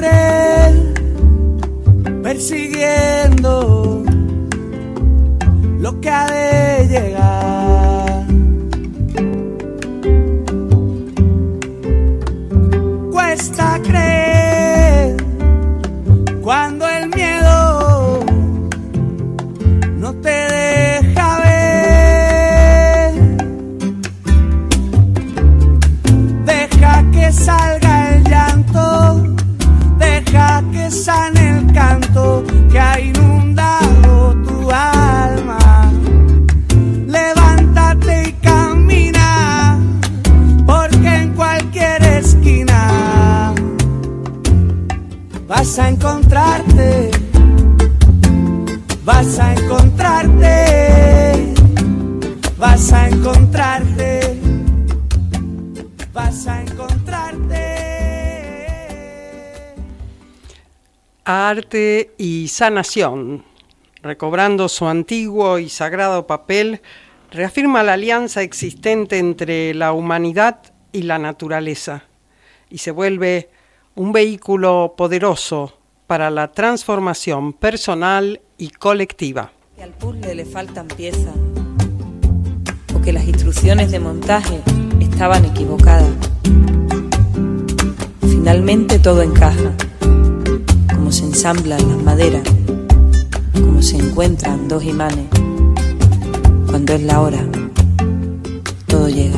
correr, persiguiendo lo que ha de llegar. Cuesta creer cuando el miedo no te deja ver. Deja que salga el llanto, deja que sane el canto que ha inundado tu alma. Levántate y camina, porque en cualquier esquina vas a encontrarte, vas a encontrarte, vas a encontrarte, vas a encontrarte. Arte y sanación, recobrando su antiguo y sagrado papel, reafirma la alianza existente entre la humanidad y la naturaleza y se vuelve un vehículo poderoso para la transformación personal y colectiva. Que al puzzle le faltan piezas o que las instrucciones de montaje estaban equivocadas. Finalmente todo encaja, como se ensamblan las maderas, como se encuentran dos imanes. Cuando es la hora, todo llega.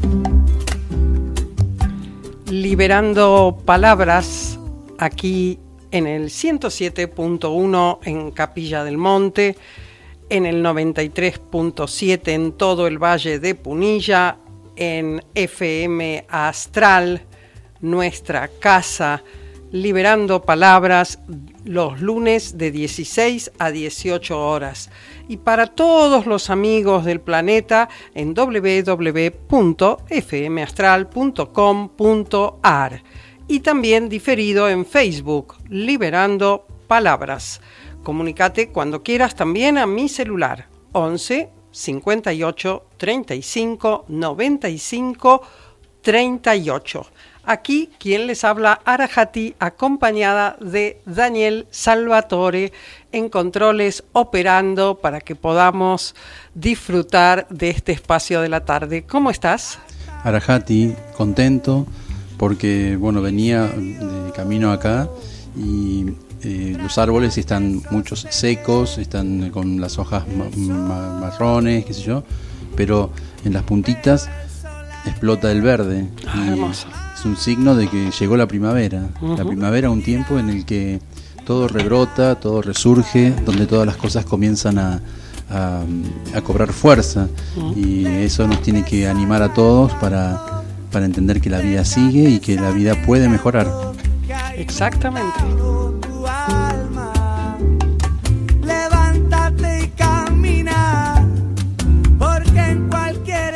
Liberando palabras aquí en el 107.1 en Capilla del Monte, en el 93.7 en todo el Valle de Punilla, en FM Astral, nuestra casa, liberando palabras los lunes de 16 a 18 horas. Y para todos los amigos del planeta en www.fmastral.com.ar y también diferido en Facebook, Liberando Palabras. Comunícate cuando quieras también a mi celular 11 58 35 95 38. Aquí quien les habla, Arajati, acompañada de Daniel Salvatore en controles, operando para que podamos disfrutar de este espacio de la tarde. ¿Cómo estás? Arajati, contento porque venía de camino acá y los árboles están muchos secos, están con las hojas marrones, qué sé yo, pero en las puntitas explota el verde. Hermoso. Es un signo de que llegó la primavera. La primavera, un tiempo en el que todo rebrota, todo resurge, donde todas las cosas comienzan a cobrar fuerza. Y eso nos tiene que animar a todos para entender que la vida sigue y que la vida puede mejorar. Exactamente. Levántate y camina, porque en cualquier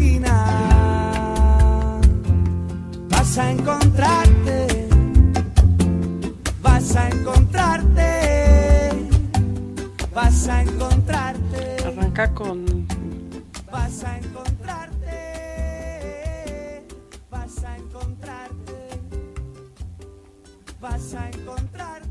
esquina vas a encontrarte, vas a encontrarte, vas a encontrarte. Arranca con... Vas a encontrarte, vas a encontrarte, vas a encontrarte.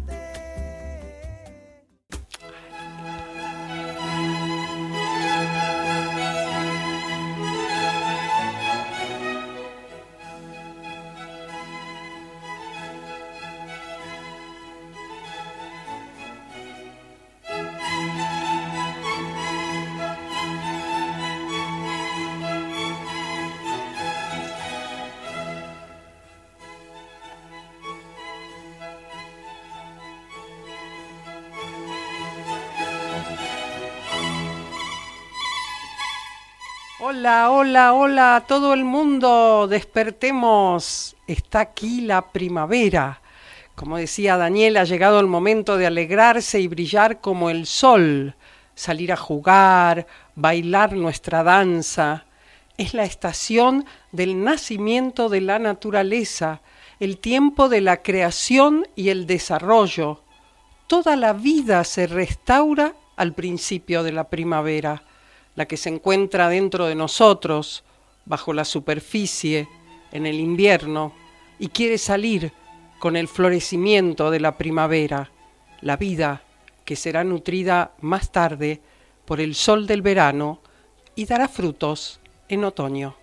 Hola, hola, hola a todo el mundo, despertemos, está aquí la primavera. Como decía Daniel, ha llegado el momento de alegrarse y brillar como el sol, salir a jugar, bailar nuestra danza. Es la estación del nacimiento de la naturaleza, el tiempo de la creación y el desarrollo. Toda la vida se restaura al principio de la primavera, la que se encuentra dentro de nosotros, bajo la superficie, en el invierno, y quiere salir con el florecimiento de la primavera, la vida que será nutrida más tarde por el sol del verano y dará frutos en otoño.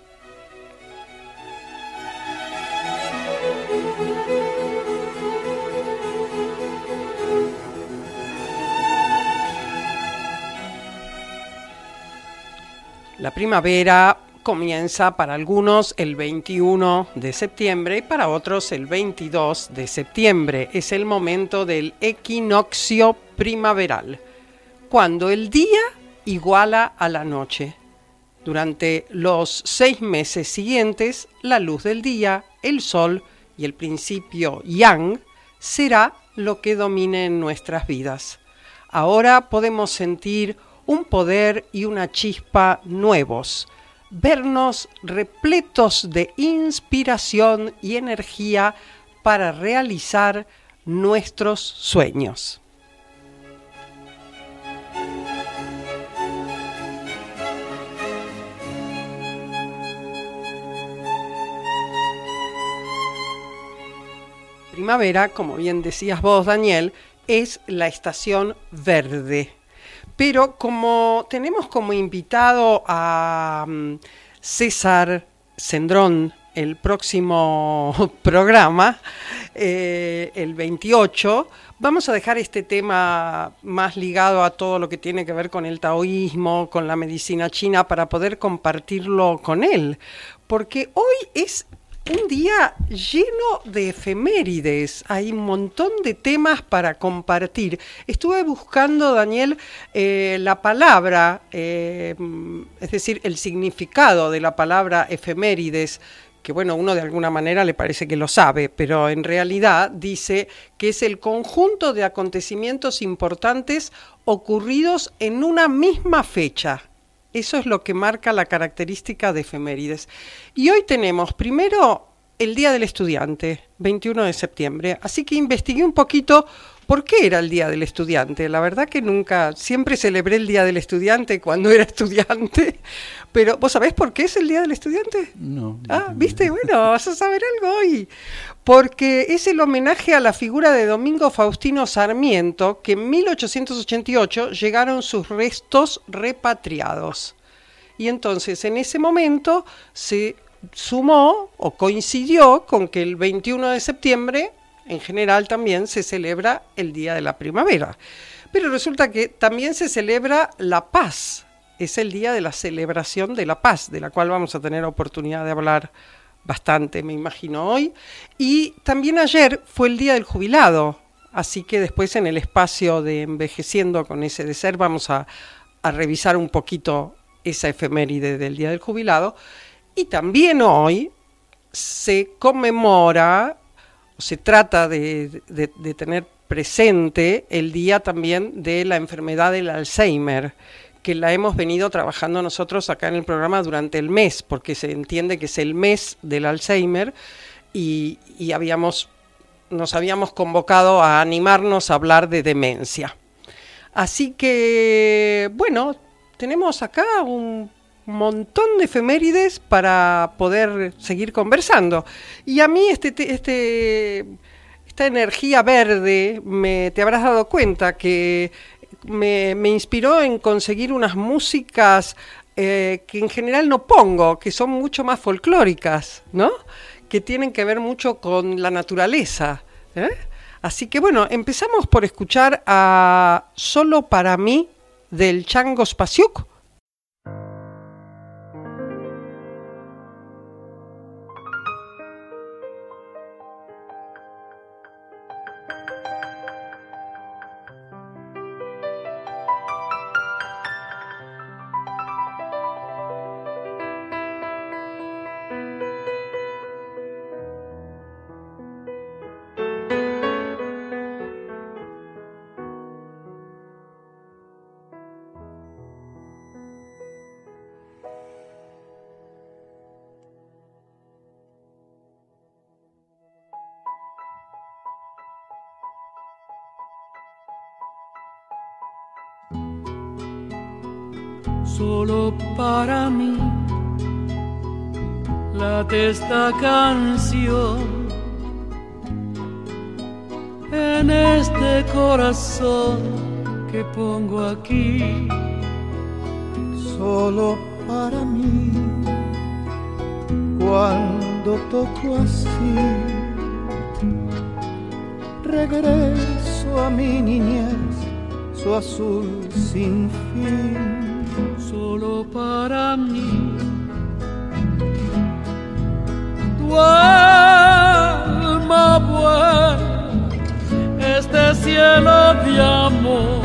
La primavera comienza para algunos el 21 de septiembre y para otros el 22 de septiembre. Es el momento del equinoccio primaveral, cuando el día iguala a la noche. Durante los 6 meses siguientes, la luz del día, el sol y el principio yang será lo que domine en nuestras vidas. Ahora podemos sentir un poder y una chispa nuevos, vernos repletos de inspiración y energía para realizar nuestros sueños. Primavera, como bien decías vos, Daniel, es la estación verde. Pero como tenemos como invitado a César Cendrón el próximo programa, el 28, vamos a dejar este tema más ligado a todo lo que tiene que ver con el taoísmo, con la medicina china, para poder compartirlo con él. Porque hoy es un día lleno de efemérides, hay un montón de temas para compartir. Estuve buscando, Daniel, la palabra, es decir, el significado de la palabra efemérides, que bueno, uno de alguna manera le parece que lo sabe, pero en realidad dice que es el conjunto de acontecimientos importantes ocurridos en una misma fecha. Eso es lo que marca la característica de efemérides. Y hoy tenemos primero el Día del Estudiante, 21 de septiembre. Así que investigué un poquito por qué era el Día del Estudiante. La verdad que siempre celebré el Día del Estudiante cuando era estudiante. Pero, ¿vos sabés por qué es el Día del Estudiante? No. ¿Viste? Bueno, vas a saber algo hoy. Porque es el homenaje a la figura de Domingo Faustino Sarmiento, que en 1888 llegaron sus restos repatriados. Y entonces en ese momento se sumó o coincidió con que el 21 de septiembre, en general también se celebra el Día de la Primavera. Pero resulta que también se celebra la paz. Es el día de la celebración de la paz, de la cual vamos a tener oportunidad de hablar bastante, me imagino, hoy. Y también ayer fue el Día del Jubilado, así que después en el espacio de Envejeciendo con ese de ser vamos a revisar un poquito esa efeméride del Día del Jubilado. Y también hoy se conmemora, o se trata de tener presente el día también de la enfermedad del Alzheimer, que la hemos venido trabajando nosotros acá en el programa durante el mes, porque se entiende que es el mes del Alzheimer y nos habíamos convocado a animarnos a hablar de demencia. Así que, bueno, tenemos acá un montón de efemérides para poder seguir conversando. Y a mí esta energía verde, te habrás dado cuenta que me inspiró en conseguir unas músicas que en general no pongo, que son mucho más folclóricas, ¿no? Que tienen que ver mucho con la naturaleza, ¿eh? Así que bueno, empezamos por escuchar a Solo para mí del Chango Spasiuk. Solo para mí late esta canción en este corazón que pongo aquí, solo para mí. Cuando toco así, regreso a mi niñez, su azul sin fin, solo para mí. Tu alma vuela este cielo de amor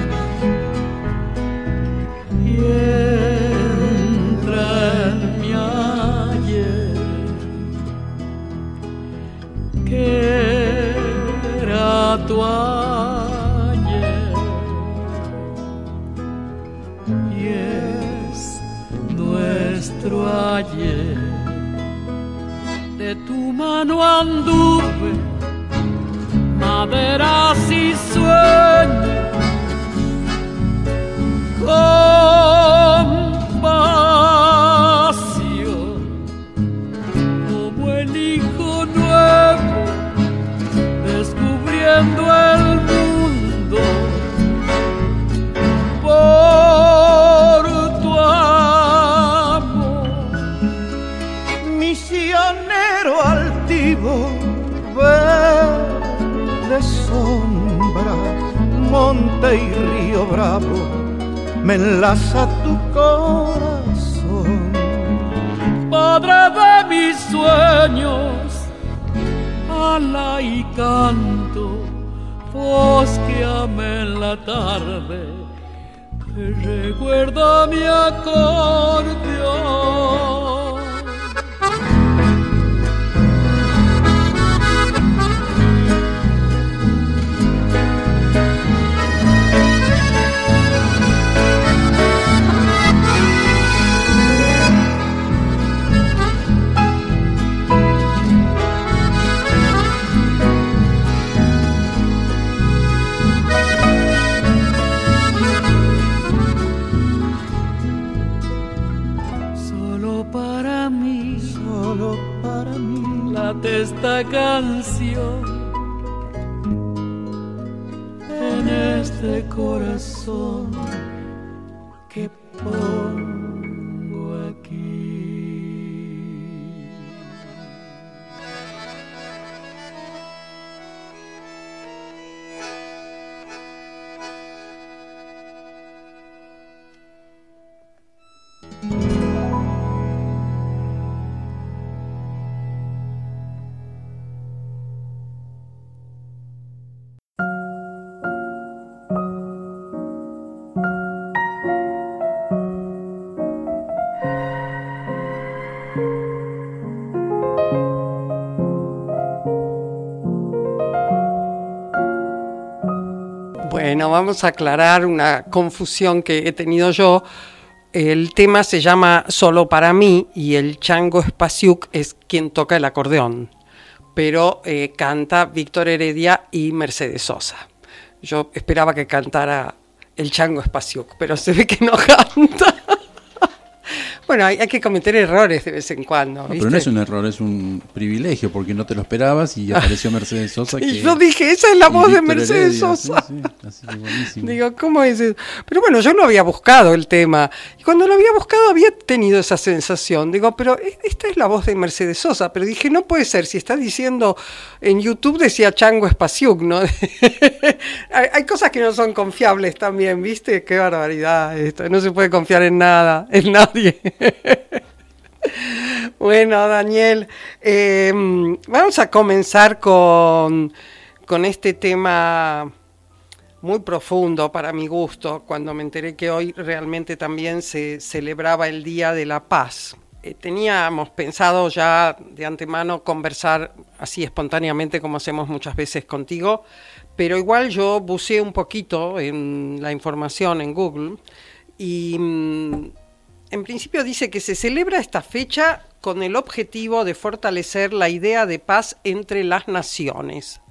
y entra en mi ayer, que era tu ayer y es nuestro ayer. De tu mano anduve, maderas y sueños, compasión, como el hijo nuevo, descubriendo el mundo por tu amor. Misionero altivo, verde sombra, monte y río bravo, me enlaza tu corazón. Padre de mis sueños, ala y canto, voz que amé en la tarde, que recuerda mi acordeón. Esta canción en este corazón que pongo aquí. Bueno, vamos a aclarar una confusión que he tenido yo. El tema se llama Solo para mí y el Chango Spasiuk es quien toca el acordeón, pero canta Víctor Heredia y Mercedes Sosa. Yo esperaba que cantara el Chango Spasiuk, pero se ve que no canta. Bueno, hay que cometer errores de vez en cuando, ¿viste? Pero no es un error, es un privilegio, porque no te lo esperabas y apareció Mercedes Sosa. Y yo dije, esa es la voz de Mercedes Heredia, Sosa. Sí, así que buenísimo. Digo, ¿cómo es eso? Pero bueno, yo lo había buscado el tema. Y cuando lo había buscado había tenido esa sensación. Digo, pero esta es la voz de Mercedes Sosa. Pero dije, no puede ser. Si está diciendo, en YouTube decía Chango Spasiuk, ¿no? Hay cosas que no son confiables también, ¿viste? Qué barbaridad esto. No se puede confiar en nada, en nadie. Bueno, Daniel, vamos a comenzar con este tema muy profundo para mi gusto, cuando me enteré que hoy realmente también se celebraba el Día de la Paz. Teníamos pensado ya de antemano conversar así espontáneamente como hacemos muchas veces contigo, pero igual yo buceé un poquito en la información en Google y en principio dice que se celebra esta fecha con el objetivo de fortalecer la idea de paz entre las naciones.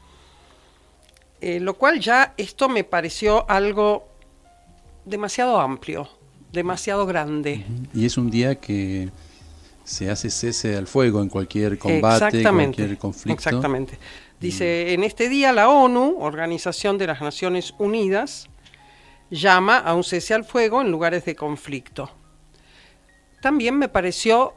Lo cual ya esto me pareció algo demasiado amplio, demasiado grande. Y es un día que se hace cese al fuego en cualquier combate, cualquier conflicto. Exactamente. Dice, en este día la ONU, Organización de las Naciones Unidas, llama a un cese al fuego en lugares de conflicto. También me pareció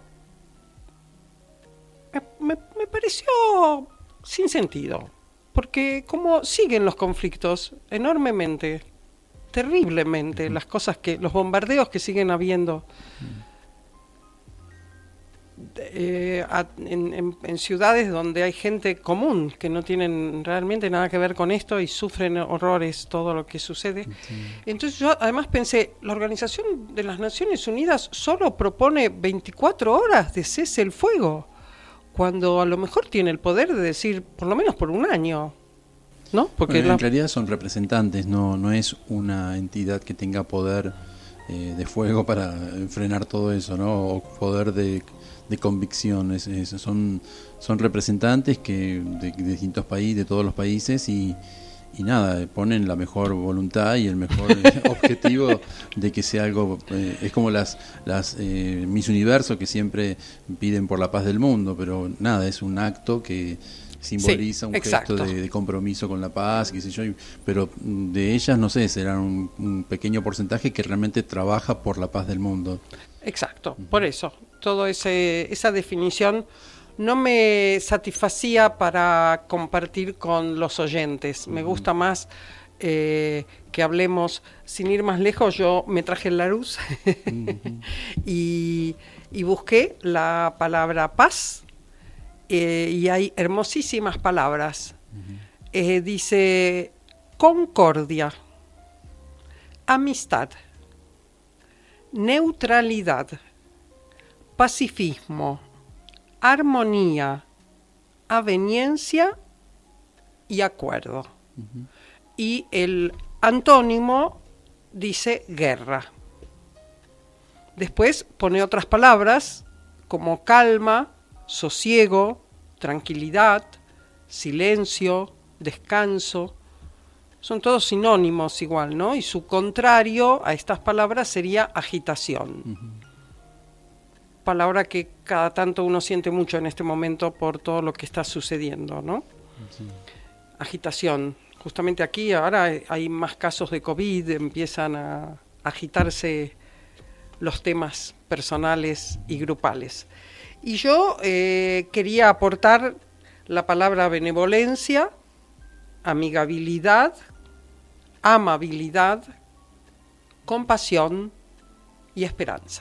sin sentido, porque como siguen los conflictos enormemente, terriblemente, los bombardeos que siguen habiendo en ciudades donde hay gente común que no tienen realmente nada que ver con esto y sufren horrores todo lo que sucede. Entonces yo además pensé, la Organización de las Naciones Unidas solo propone 24 horas de cese el fuego, cuando a lo mejor tiene el poder de decir por lo menos por un año, ¿no? Porque en realidad son representantes, no es una entidad que tenga poder de fuego para frenar todo eso, ¿no? O poder de convicción. Son representantes que de distintos países, de todos los países, y nada, ponen la mejor voluntad y el mejor objetivo de que sea algo. Es como las Miss Universo, que siempre piden por la paz del mundo, pero nada, es un acto que simboliza un gesto de compromiso con la paz, qué sé yo, pero de ellas, no sé, será un pequeño porcentaje que realmente trabaja por la paz del mundo. Exacto, por eso, toda esa definición no me satisfacía para compartir con los oyentes. Me gusta más que hablemos, sin ir más lejos. Yo me traje el Larousse y busqué la palabra paz, y hay hermosísimas palabras. Dice concordia, amistad, neutralidad, pacifismo, armonía, aveniencia y acuerdo. Y el antónimo dice guerra. Después pone otras palabras como calma, sosiego, tranquilidad, silencio, descanso. Son todos sinónimos igual, ¿no? Y su contrario a estas palabras sería agitación. Palabra que cada tanto uno siente mucho en este momento por todo lo que está sucediendo, ¿no? Sí. Agitación. Justamente aquí ahora hay más casos de COVID, empiezan a agitarse los temas personales y grupales. Y yo quería aportar la palabra benevolencia, amigabilidad, amabilidad, compasión y esperanza.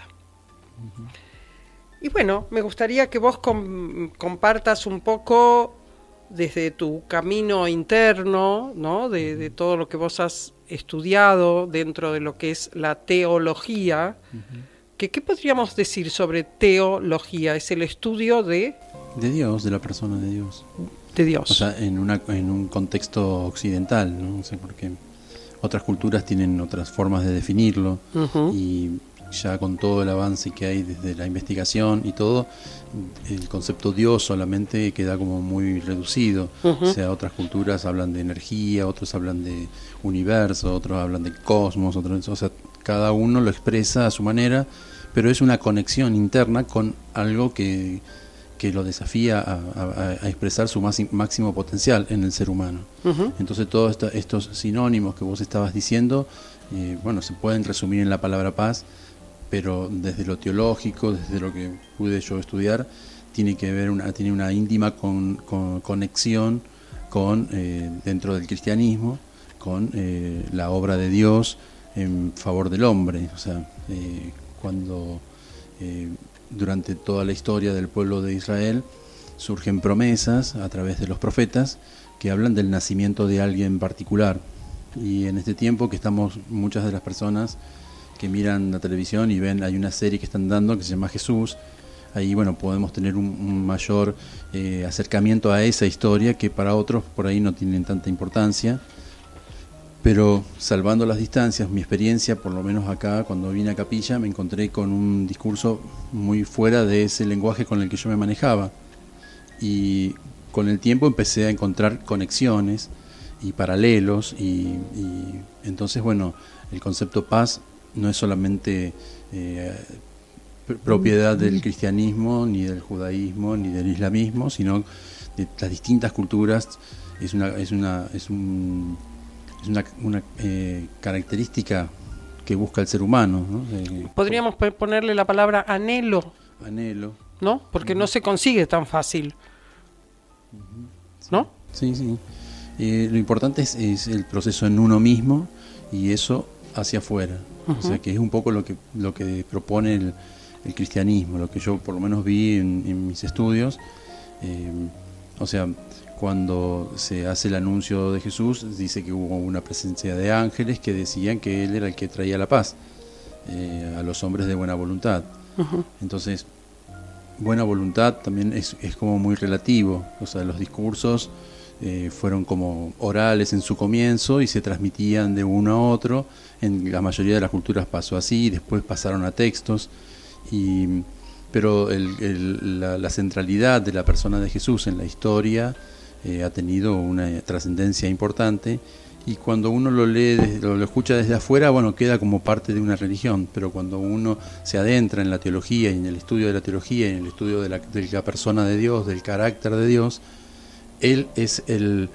Y bueno, me gustaría que vos compartas un poco desde tu camino interno, ¿no? De todo lo que vos has estudiado dentro de lo que es la teología. ¿Qué podríamos decir sobre teología? Es el estudio de Dios, de la persona de Dios. De Dios. O sea, en un contexto occidental, ¿no? No sé por qué. Otras culturas tienen otras formas de definirlo, y ya con todo el avance que hay desde la investigación y todo, el concepto Dios solamente queda como muy reducido. O sea, otras culturas hablan de energía, otros hablan de universo, otros hablan de cosmos, o sea, cada uno lo expresa a su manera, pero es una conexión interna con algo que lo desafía a expresar su máximo potencial en el ser humano. Entonces todos estos sinónimos que vos estabas diciendo, bueno, se pueden resumir en la palabra paz, pero desde lo teológico, desde lo que pude yo estudiar, tiene una íntima conexión con dentro del cristianismo, con la obra de Dios en favor del hombre. O sea, cuando durante toda la historia del pueblo de Israel surgen promesas a través de los profetas que hablan del nacimiento de alguien particular, y en este tiempo que estamos, muchas de las personas que miran la televisión y ven, hay una serie que están dando que se llama Jesús, ahí bueno, podemos tener un mayor acercamiento a esa historia que para otros por ahí no tienen tanta importancia. Pero salvando las distancias, mi experiencia, por lo menos acá, cuando vine a Capilla, me encontré con un discurso muy fuera de ese lenguaje con el que yo me manejaba. Y con el tiempo empecé a encontrar conexiones y paralelos, y entonces, bueno, el concepto paz no es solamente propiedad del cristianismo, ni del judaísmo, ni del islamismo, sino de las distintas culturas. Es una característica que busca el ser humano, ¿no? Podríamos ponerle la palabra anhelo, ¿no? Porque no se consigue tan fácil, ¿no? Sí. Lo importante es el proceso en uno mismo y eso hacia afuera. O sea, que es un poco lo que propone el cristianismo, lo que yo por lo menos vi en mis estudios. O sea, cuando se hace el anuncio de Jesús, dice que hubo una presencia de ángeles que decían que Él era el que traía la paz a los hombres de buena voluntad. Entonces, buena voluntad también es como muy relativo. O sea, los discursos fueron como orales en su comienzo y se transmitían de uno a otro. En la mayoría de las culturas pasó así, después pasaron a textos. Pero la centralidad de la persona de Jesús en la historia ha tenido una trascendencia importante, y cuando uno lo lee, lo escucha desde afuera, bueno, queda como parte de una religión, pero cuando uno se adentra en la teología y en el estudio de la teología y en el estudio de la persona de Dios, del carácter de Dios, Él es el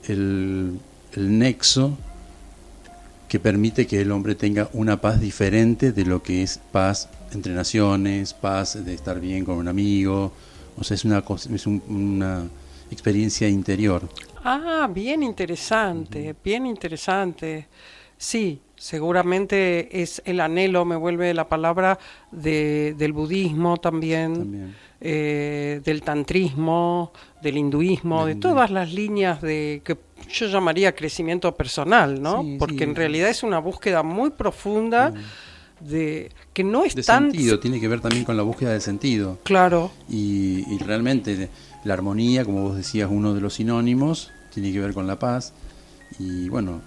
nexo que permite que el hombre tenga una paz diferente de lo que es paz entre naciones, paz de estar bien con un amigo. O sea, es una experiencia interior. Bien interesante, bien interesante. Sí, seguramente es el anhelo, me vuelve la palabra, del budismo también. Del tantrismo, del hinduismo, de todas las líneas de que yo llamaría crecimiento personal, ¿no? Sí, porque sí. en realidad es una búsqueda muy profunda de que no es de tan sentido, tiene que ver también con la búsqueda del sentido. Claro. Y realmente la armonía, como vos decías, uno de los sinónimos, tiene que ver con la paz. Y bueno,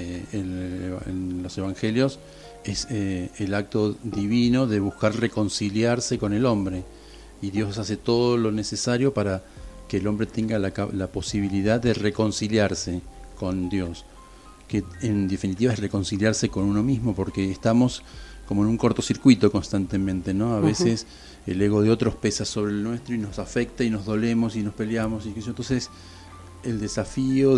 en los evangelios es el acto divino de buscar reconciliarse con el hombre, y Dios hace todo lo necesario para que el hombre tenga la posibilidad de reconciliarse con Dios, que en definitiva es reconciliarse con uno mismo, porque estamos como en un cortocircuito constantemente, ¿no? A veces el ego de otros pesa sobre el nuestro y nos afecta y nos dolemos y nos peleamos, y que entonces el desafío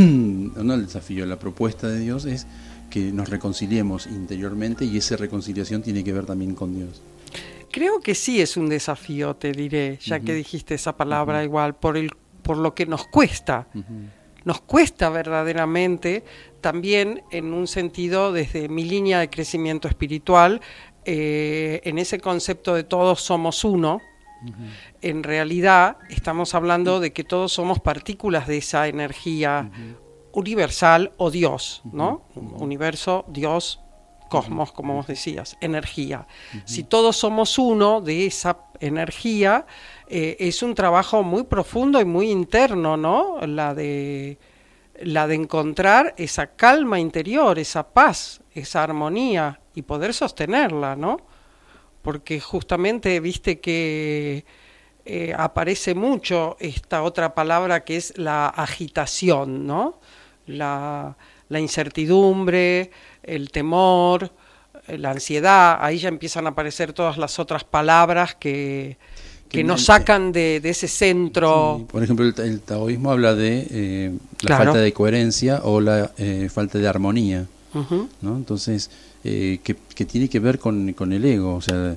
la propuesta de Dios es que nos reconciliemos interiormente, y esa reconciliación tiene que ver también con Dios. Creo que sí es un desafío, te diré, ya que dijiste esa palabra, igual, por lo que nos cuesta. Nos cuesta verdaderamente, también en un sentido, desde mi línea de crecimiento espiritual, en ese concepto de todos somos uno. En realidad estamos hablando de que todos somos partículas de esa energía universal o Dios, ¿no? Universo, Dios, cosmos, como vos decías, energía. Si todos somos uno de esa energía, es un trabajo muy profundo y muy interno, ¿no? La de encontrar esa calma interior, esa paz, esa armonía, y poder sostenerla, ¿no? Porque justamente viste que aparece mucho esta otra palabra que es la agitación, ¿no? La incertidumbre, el temor, la ansiedad. Ahí ya empiezan a aparecer todas las otras palabras que nos sacan de ese centro. Sí, por ejemplo, el taoísmo habla de la falta de coherencia o la falta de armonía, ¿no? Entonces, que tiene que ver con el ego. O sea,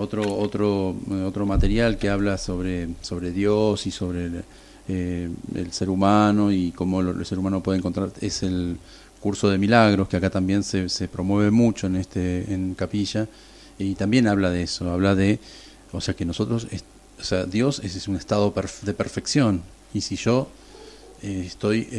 otro material que habla sobre Dios y sobre el ser humano y cómo el ser humano puede encontrar es el curso de milagros, que acá también se promueve mucho en Capilla, y también habla de eso, habla de, o sea, que nosotros, o sea, Dios es un estado de perfección, y si yo estoy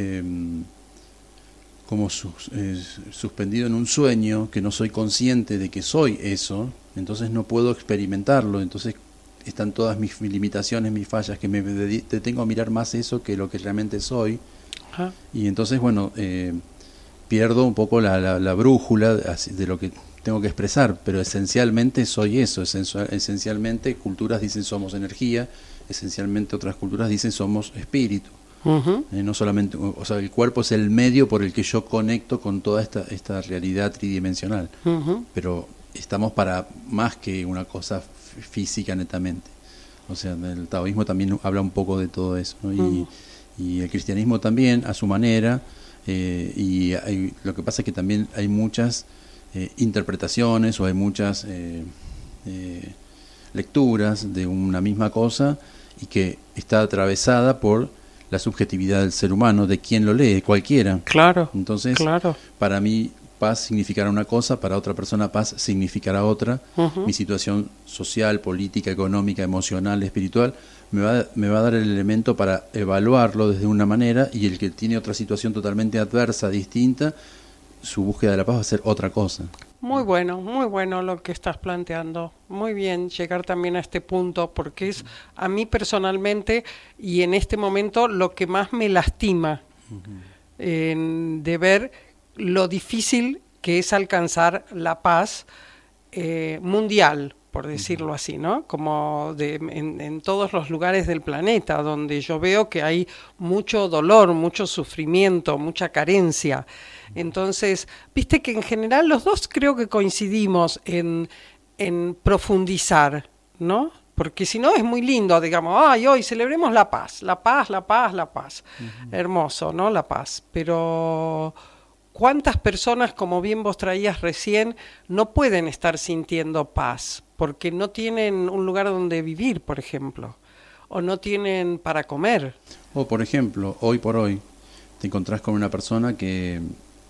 como suspendido en un sueño, que no soy consciente de que soy eso, entonces no puedo experimentarlo, entonces están todas mis limitaciones, mis fallas, que me detengo a mirar más eso que lo que realmente soy. Y entonces, bueno, pierdo un poco la brújula de lo que tengo que expresar, pero esencialmente soy eso. Esencialmente culturas dicen somos energía, esencialmente otras culturas dicen somos espíritu. No solamente, o sea, el cuerpo es el medio por el que yo conecto con toda esta realidad tridimensional, pero estamos para más que una cosa física netamente. O sea, el taoísmo también habla un poco de todo eso, ¿no? Y el cristianismo también, a su manera, lo que pasa es que también hay muchas interpretaciones o hay muchas lecturas de una misma cosa y que está atravesada por la subjetividad del ser humano, de quien lo lee, cualquiera. Claro. Entonces, claro. Para mí paz significará una cosa, para otra persona paz significará otra. Mi situación social, política, económica, emocional, espiritual, me va a dar el elemento para evaluarlo desde una manera, y el que tiene otra situación totalmente adversa, distinta, su búsqueda de la paz va a ser otra cosa. Muy bueno lo que estás planteando. Muy bien llegar también a este punto, porque es a mí personalmente y en este momento lo que más me lastima de ver lo difícil que es alcanzar la paz mundial, por decirlo así, ¿no? Como en todos los lugares del planeta, donde yo veo que hay mucho dolor, mucho sufrimiento, mucha carencia. Entonces, viste que en general los dos creo que coincidimos en profundizar, ¿no? Porque si no es muy lindo, digamos, ay, hoy celebremos la paz, la paz, la paz, la paz. Hermoso, ¿no? La paz. Pero ¿cuántas personas, como bien vos traías recién, no pueden estar sintiendo paz? Porque no tienen un lugar donde vivir, por ejemplo, o no tienen para comer. O, por ejemplo, hoy por hoy, te encontrás con una persona que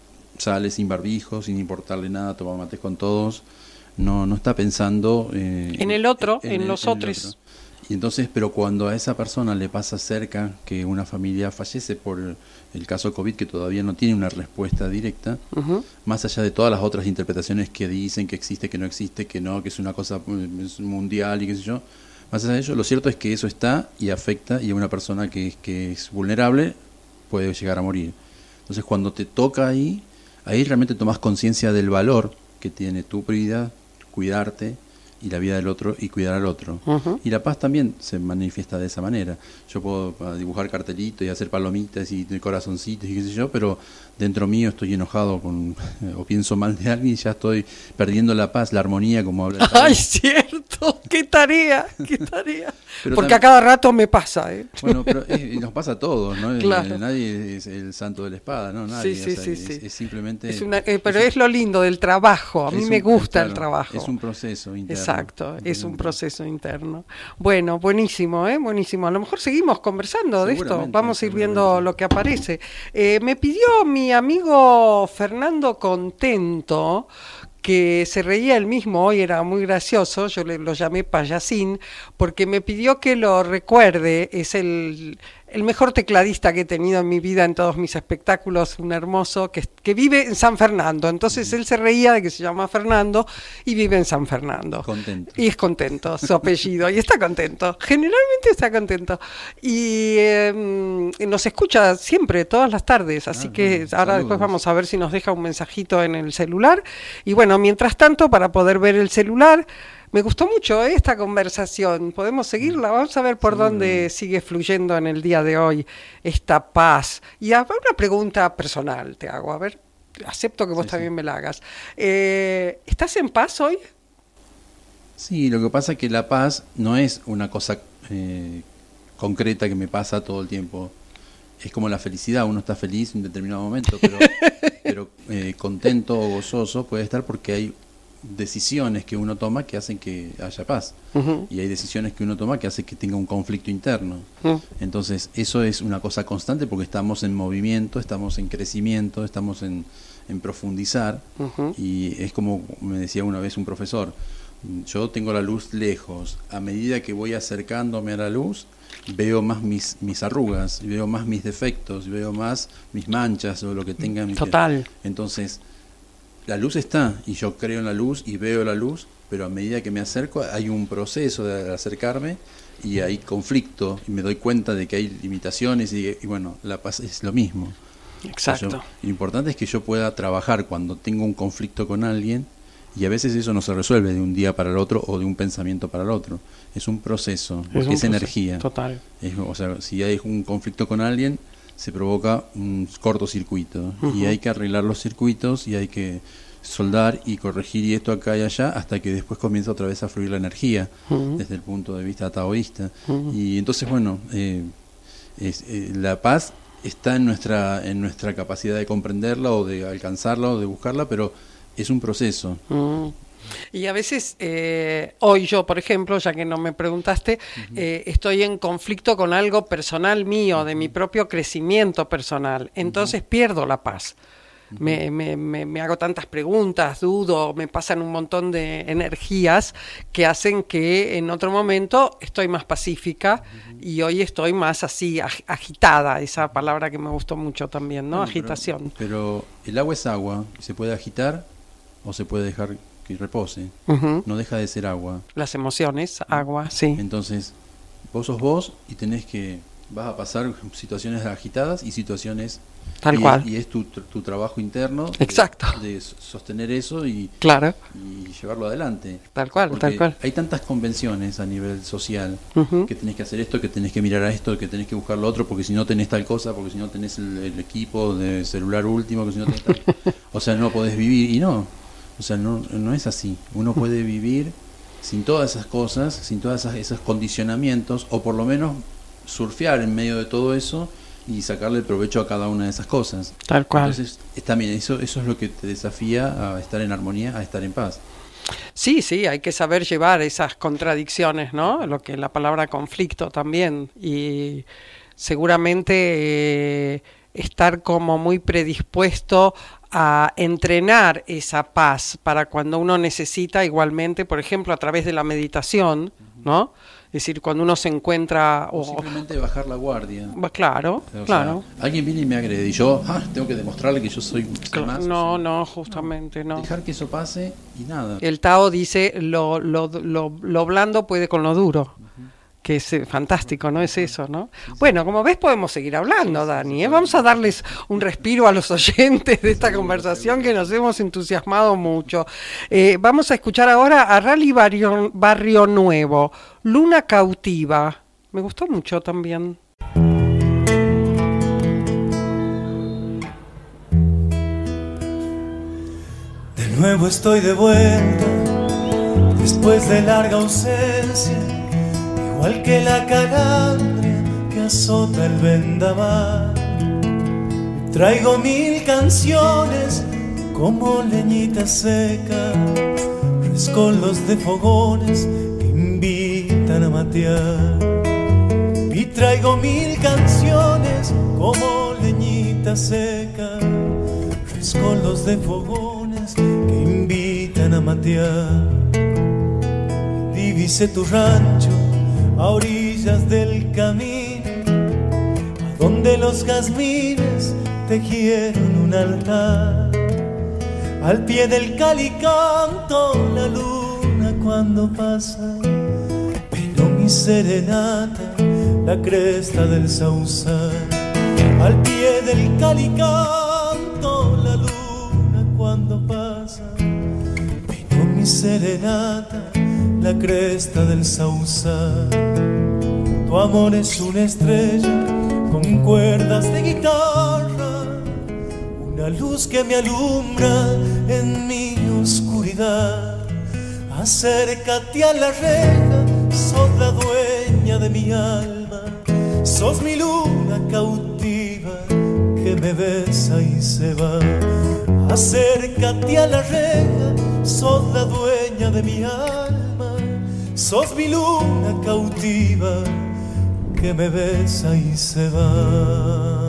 sale sin barbijo, sin importarle nada, toma mates con todos, no está pensando en el otro, en los otros. Y entonces, pero cuando a esa persona le pasa cerca que una familia fallece por el caso COVID, que todavía no tiene una respuesta directa, más allá de todas las otras interpretaciones que dicen que existe, que no existe, que no, que es una cosa mundial y qué sé yo, más allá de ello, lo cierto es que eso está y afecta, y a una persona que es vulnerable puede llegar a morir. Entonces, cuando te toca ahí realmente tomás conciencia del valor que tiene tu prioridad, cuidarte, y la vida del otro y cuidar al otro. Y la paz también se manifiesta de esa manera. Yo puedo dibujar cartelitos y hacer palomitas y corazoncitos y qué sé yo, pero dentro mío estoy enojado o pienso mal de alguien y ya estoy perdiendo la paz, la armonía, como habla el ¡Ay, cierto! ¡Qué tarea! ¡Qué tarea! Pero porque a cada rato me pasa, ¿eh? Bueno, pero nos pasa a todos, ¿no? Claro. Nadie es el santo de la espada, ¿no? Nadie. Sí. Es simplemente... pero es lo lindo del trabajo. A mí me gusta el trabajo. Es un proceso interno. Exacto, es un proceso interno. Bueno, buenísimo, buenísimo. A lo mejor seguimos conversando de esto. Vamos a ir viendo lo que aparece. Me pidió mi amigo Fernando Contento, que se reía él mismo, hoy era muy gracioso, yo lo llamé payasín, porque me pidió que lo recuerde. Es el mejor tecladista que he tenido en mi vida, en todos mis espectáculos, un hermoso, que vive en San Fernando. Entonces él se reía de que se llama Fernando y vive en San Fernando. Contento. Y es contento, su apellido, y está contento, generalmente está contento. Y nos escucha siempre, todas las tardes, así que ahora saludos. Después vamos a ver si nos deja un mensajito en el celular. Y bueno, mientras tanto, para poder ver el celular, me gustó mucho esta conversación. ¿Podemos seguirla? Vamos a ver por dónde sigue fluyendo en el día de hoy esta paz. Y una pregunta personal te hago. A ver, acepto que vos también me la hagas. ¿Estás en paz hoy? Sí, lo que pasa es que la paz no es una cosa concreta que me pasa todo el tiempo. Es como la felicidad. Uno está feliz en un determinado momento, pero contento o gozoso puede estar porque hay decisiones que uno toma que hacen que haya paz, y hay decisiones que uno toma que hacen que tenga un conflicto interno. Entonces eso es una cosa constante porque estamos en movimiento, estamos en crecimiento, estamos en profundizar, y es como me decía una vez un profesor, yo tengo la luz lejos, a medida que voy acercándome a la luz veo más mis arrugas, veo más mis defectos, veo más mis manchas o lo que tenga mi Total. Entonces la luz está, y yo creo en la luz y veo la luz, pero a medida que me acerco hay un proceso de acercarme y hay conflicto, y me doy cuenta de que hay limitaciones, y bueno, la paz es lo mismo. Exacto. O sea, lo importante es que yo pueda trabajar cuando tengo un conflicto con alguien, y a veces eso no se resuelve de un día para el otro o de un pensamiento para el otro. Es un proceso, porque es energía. Total. O sea, si hay un conflicto con alguien, se provoca un cortocircuito, y hay que arreglar los circuitos, y hay que soldar y corregir y esto acá y allá, hasta que después comienza otra vez a fluir la energía desde el punto de vista taoísta. Y entonces, bueno, la paz está en nuestra capacidad de comprenderla o de alcanzarla o de buscarla, pero es un proceso. Y a veces, hoy yo, por ejemplo, ya que no me preguntaste, estoy en conflicto con algo personal mío, de mi propio crecimiento personal. Entonces pierdo la paz. Me hago tantas preguntas, dudo, me pasan un montón de energías que hacen que en otro momento estoy más pacífica y hoy estoy más así, agitada, esa palabra que me gustó mucho también, ¿no? Bueno, agitación. Pero el agua es agua, se puede agitar o se puede dejar que repose, no deja de ser agua. Las emociones, agua, sí. Entonces, vos sos vos y vas a pasar situaciones agitadas y situaciones... Tal cual. Y es tu trabajo interno. Exacto. De sostener eso y llevarlo adelante. Tal cual, porque tal cual. Hay tantas convenciones a nivel social que tenés que hacer esto, que tenés que mirar a esto, que tenés que buscar lo otro, porque si no tenés tal cosa, porque si no tenés el equipo de celular último, que si no tenés tal... O sea, no podés vivir. Y no. O sea, no es así. Uno puede vivir sin todas esas cosas, sin todos esos condicionamientos, o por lo menos surfear en medio de todo eso y sacarle el provecho a cada una de esas cosas. Tal cual. Entonces, también eso es lo que te desafía a estar en armonía, a estar en paz. Sí, hay que saber llevar esas contradicciones, ¿no? Lo que la palabra conflicto también. Y seguramente estar como muy predispuesto a entrenar esa paz para cuando uno necesita, igualmente, por ejemplo, a través de la meditación, ¿no? Es decir, cuando uno se encuentra... O simplemente bajar la guardia. Claro, claro. Sea, alguien viene y me agrede y yo tengo que demostrarle que yo soy más. No, justamente no. Dejar que eso pase y nada. El Tao dice, lo blando puede con lo duro. Que es fantástico, ¿no? Es eso, ¿no? Bueno, como ves, podemos seguir hablando, Dani, ¿eh? Vamos a darles un respiro a los oyentes de esta conversación que nos hemos entusiasmado mucho. Vamos a escuchar ahora a Rally Barrio Nuevo, Luna Cautiva. Me gustó mucho también. De nuevo estoy de vuelta, después de larga ausencia. Igual que la calandria que azota el vendaval, traigo 1000 canciones como leñita seca, rescoldos de fogones que invitan a matear. Y traigo 1000 canciones como leñita seca, rescoldos de fogones que invitan a matear. Divise tu rancho a orillas del camino, a donde los jazmines tejieron un altar. Al pie del calicanto la luna cuando pasa, pero mi serenata la cresta del sausal. Al pie del calicanto la luna cuando pasa, pero mi serenata la cresta del sausal. Tu amor es una estrella con cuerdas de guitarra, una luz que me alumbra en mi oscuridad. Acércate a la reja, sos la dueña de mi alma, sos mi luna cautiva que me besa y se va. Acércate a la reja, sos la dueña de mi alma, sos mi luna cautiva que me besa y se va.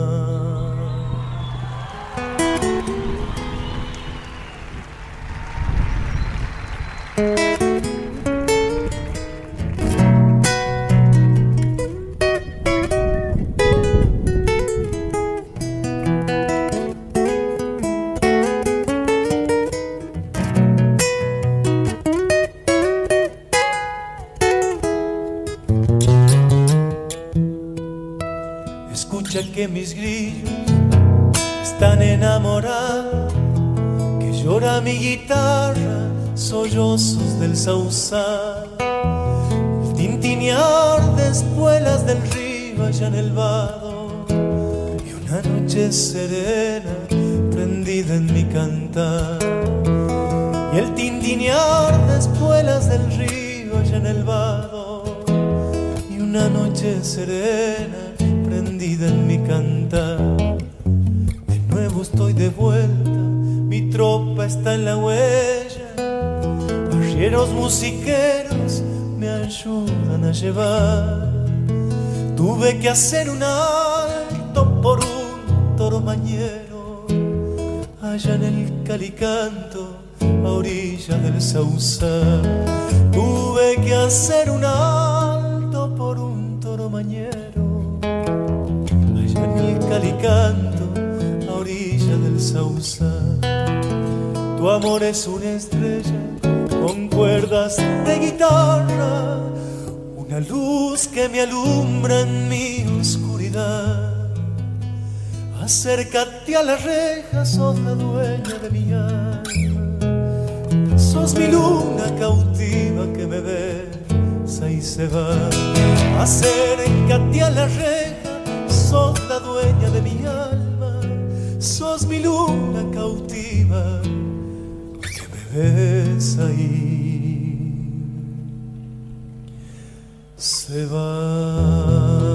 Que mis grillos están enamorados, que llora mi guitarra, sollozos del sausal, el tintinear de espuelas del río allá en el vado, y una noche serena prendida en mi cantar. tiñar de espuelas del río allá en el vado, y una noche serena prendida en mi cantar. De nuevo estoy de vuelta, mi tropa está en la huella, arrieros musiqueros me ayudan a llevar. Tuve que hacer un alto por un toro mañero allá en el Calicanto, a orilla del Sausal. Tuve que hacer un alto por un toro mañero allá en el Calicanto, a orilla del Sausal. Tu amor es una estrella con cuerdas de guitarra, una luz que me alumbra en mi oscuridad. Acércate a la reja, sos la dueña de mi alma, sos mi luna cautiva que me besa y se va. Acércate a la reja, sos la dueña de mi alma, sos mi luna cautiva que me besa y se va.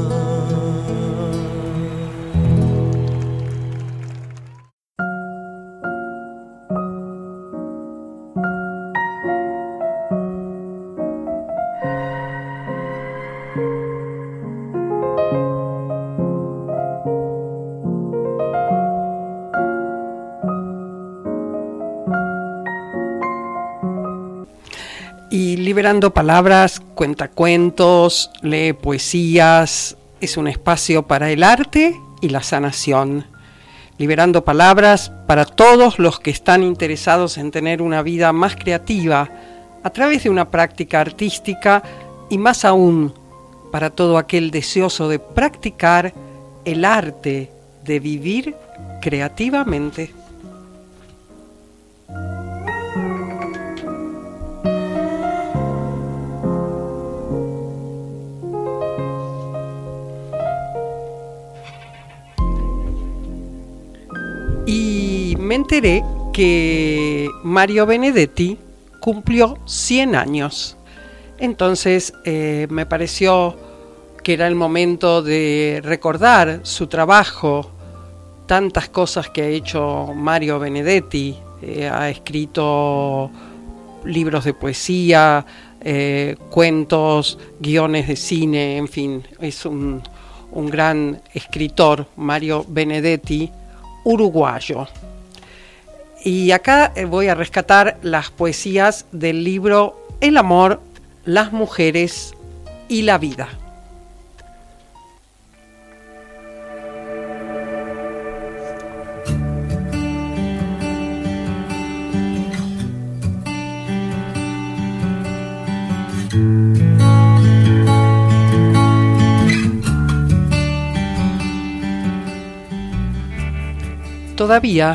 Y Liberando Palabras cuenta cuentos, lee poesías, es un espacio para el arte y la sanación. Liberando Palabras para todos los que están interesados en tener una vida más creativa a través de una práctica artística, y más aún para todo aquel deseoso de practicar el arte de vivir creativamente. Y me enteré que Mario Benedetti cumplió 100 años. Entonces me pareció que era el momento de recordar su trabajo, tantas cosas que ha hecho Mario Benedetti. Ha escrito libros de poesía, cuentos, guiones de cine, en fin, es un gran escritor, Mario Benedetti, uruguayo. Y acá voy a rescatar las poesías del libro El amor, las mujeres y la vida. Todavía,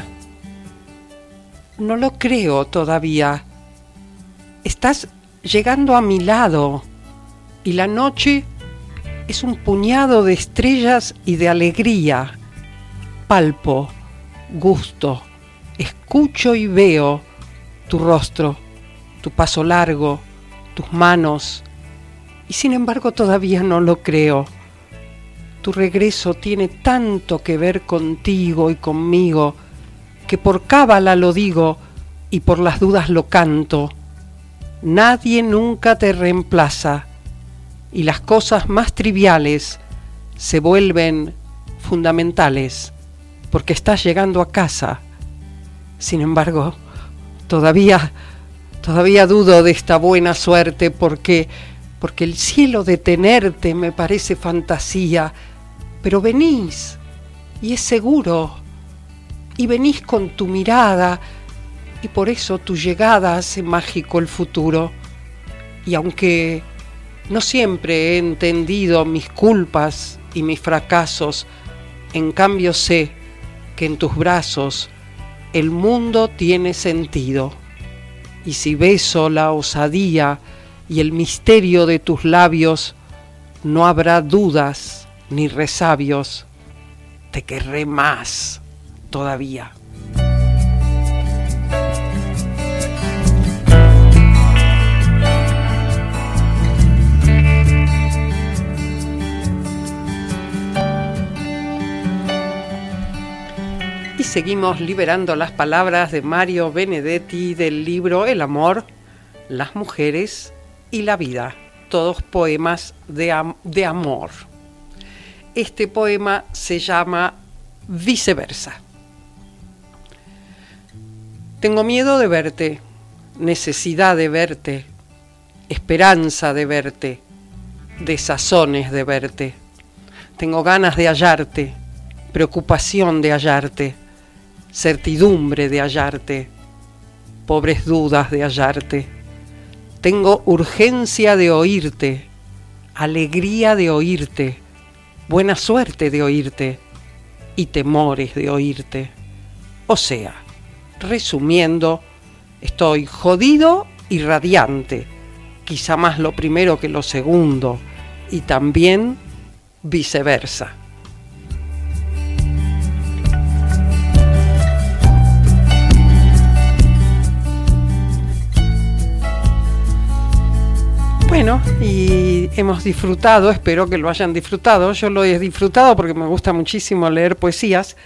no lo creo todavía. Estás llegando a mi lado y la noche es un puñado de estrellas y de alegría. Palpo, gusto, escucho y veo tu rostro, tu paso largo, tus manos, y sin embargo todavía no lo creo. Tu regreso tiene tanto que ver contigo y conmigo, que por cábala lo digo y por las dudas lo canto. Nadie nunca te reemplaza, y las cosas más triviales se vuelven fundamentales, porque estás llegando a casa. Sin embargo, todavía dudo de esta buena suerte, porque el cielo de tenerte me parece fantasía. Pero venís, y es seguro, y venís con tu mirada, y por eso tu llegada hace mágico el futuro. Y aunque no siempre he entendido mis culpas y mis fracasos, en cambio sé que en tus brazos el mundo tiene sentido. Y si beso la osadía y el misterio de tus labios, no habrá dudas ni resabios, te querré más todavía. seguimos liberando las palabras de Mario Benedetti del libro El amor, las mujeres y la vida, todos poemas de amor. Este poema se llama Viceversa. Tengo miedo de verte, necesidad de verte, esperanza de verte, desazones de verte. Tengo ganas de hallarte, preocupación de hallarte, certidumbre de hallarte, pobres dudas de hallarte. Tengo urgencia de oírte, alegría de oírte, buena suerte de oírte y temores de oírte. O sea, resumiendo, estoy jodido y radiante, quizá más lo primero que lo segundo, y también viceversa. Bueno, y hemos disfrutado, espero que lo hayan disfrutado. Yo lo he disfrutado porque me gusta muchísimo leer poesías.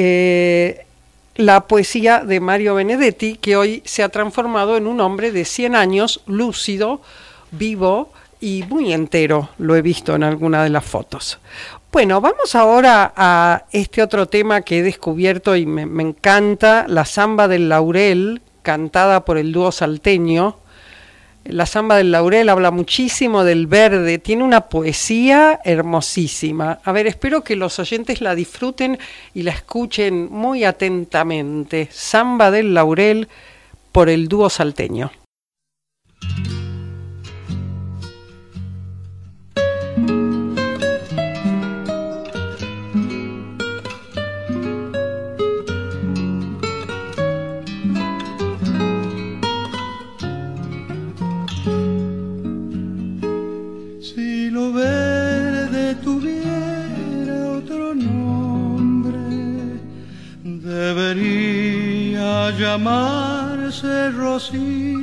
La poesía de Mario Benedetti, que hoy se ha transformado en un hombre de 100 años, lúcido, vivo y muy entero. Lo he visto en alguna de las fotos. Bueno, vamos ahora a este otro tema que he descubierto y me encanta, la Zamba del Laurel, cantada por el dúo salteño. La Zamba del Laurel habla muchísimo del verde, tiene una poesía hermosísima. A ver, espero que los oyentes la disfruten y la escuchen muy atentamente. Zamba del Laurel por el dúo salteño. Si lo verde tuviera otro nombre, debería llamarse rocío.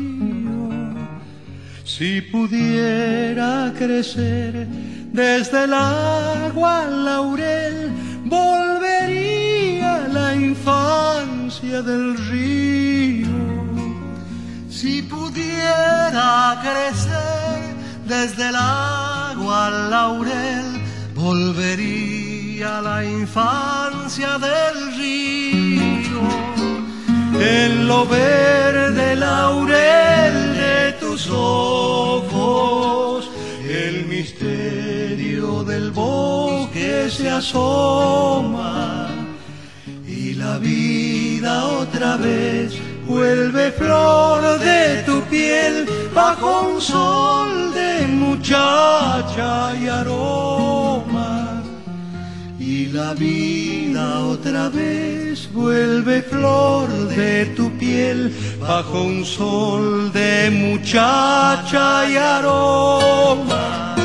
Si pudiera crecer desde el agua al laurel, volvería a la infancia del río. Si pudiera crecer desde el agua al laurel, volvería a la infancia del río. En lo verde laurel de tus ojos, el misterio del bosque se asoma, y la vida otra vez vuelve flor de tu piel bajo un sol de muchacha y aroma. Y la vida otra vez vuelve flor de tu piel bajo un sol de muchacha y aroma.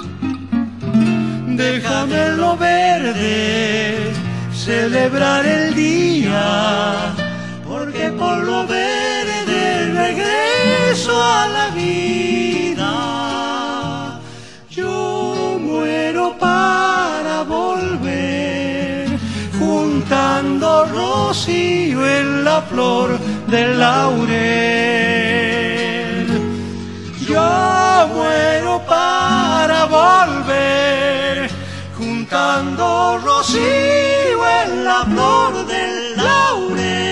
Déjame en lo verde celebrar el día, porque por lo verde regreso a la vida. Yo muero para volver, juntando rocío en la flor del laurel. Yo muero para volver, juntando rocío en la flor del laurel.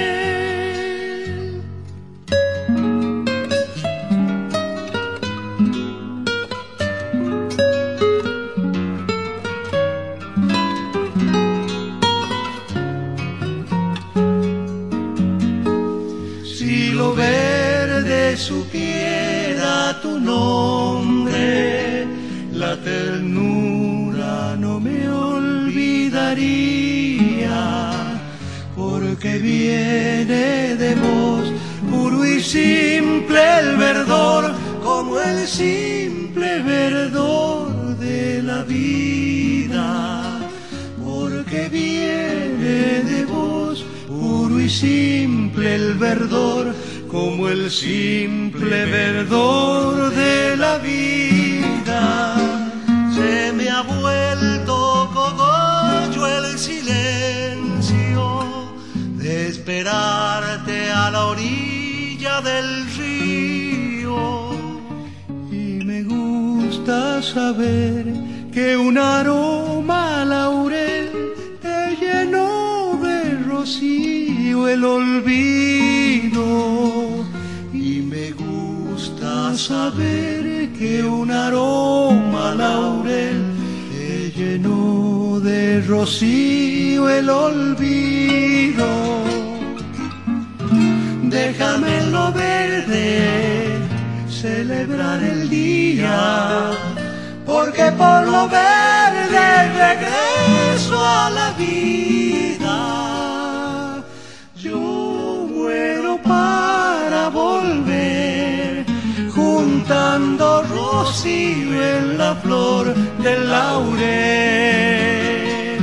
Supiera tu nombre, la ternura no me olvidaría, porque viene de vos puro y simple el verdor, como el simple verdor de la vida, porque viene de vos puro y simple el verdor, como el simple verdor de la vida. Se me ha vuelto cogollo el silencio orilla del río. Y me gusta saber que un aroma a laurel te llenó de rocío el olvido. Y me gusta saber que un aroma a laurel te llenó de rocío el olvido. Déjame en lo verde celebrar el día, porque por lo verde regreso a la vida. Yo muero para volver, juntando rocío en la flor del laurel.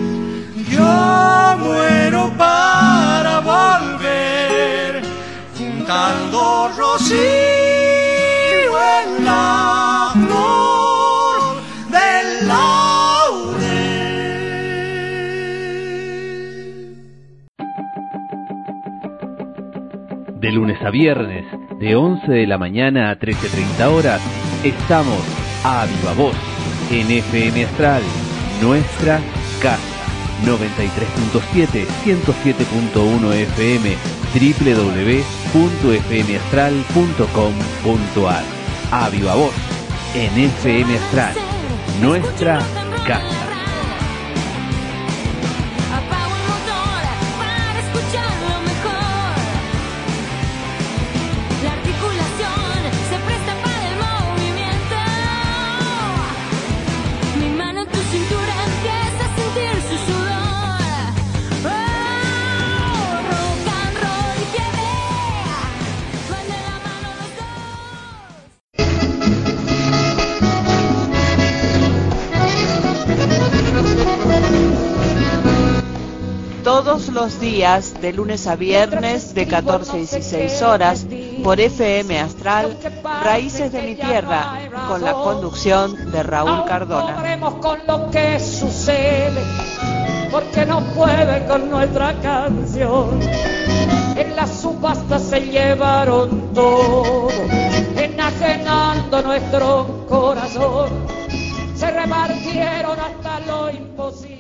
Yo muero para volver, juntando rocío en la flor del laurel. De lunes a viernes, de 11 de la mañana a 13:30 horas, estamos a viva voz en FM Astral, nuestra casa. 93.7, 107.1 FM, www.fmastral.com.ar. A viva voz en FM Astral, nuestra casa. Todos los días, de lunes a viernes, de 14 a 16 horas, por FM Astral, Raíces de mi Tierra, con la conducción de Raúl Cardona. Con lo que sucede, porque no puede con nuestra canción. En la subasta se llevaron todo, enajenando nuestro corazón. Se repartieron hasta lo imposible.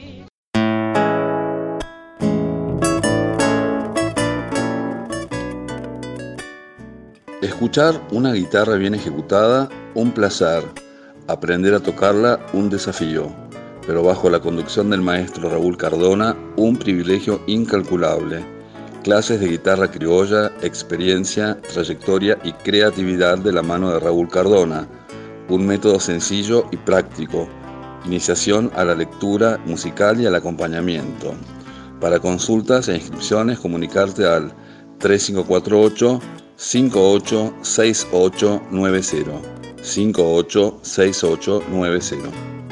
Escuchar una guitarra bien ejecutada, un placer. Aprender a tocarla, un desafío. Pero bajo la conducción del maestro Raúl Cardona, un privilegio incalculable. Clases de guitarra criolla, experiencia, trayectoria y creatividad de la mano de Raúl Cardona. Un método sencillo y práctico. Iniciación a la lectura musical y al acompañamiento. Para consultas e inscripciones, comunicarte al 3548-586890. 586890.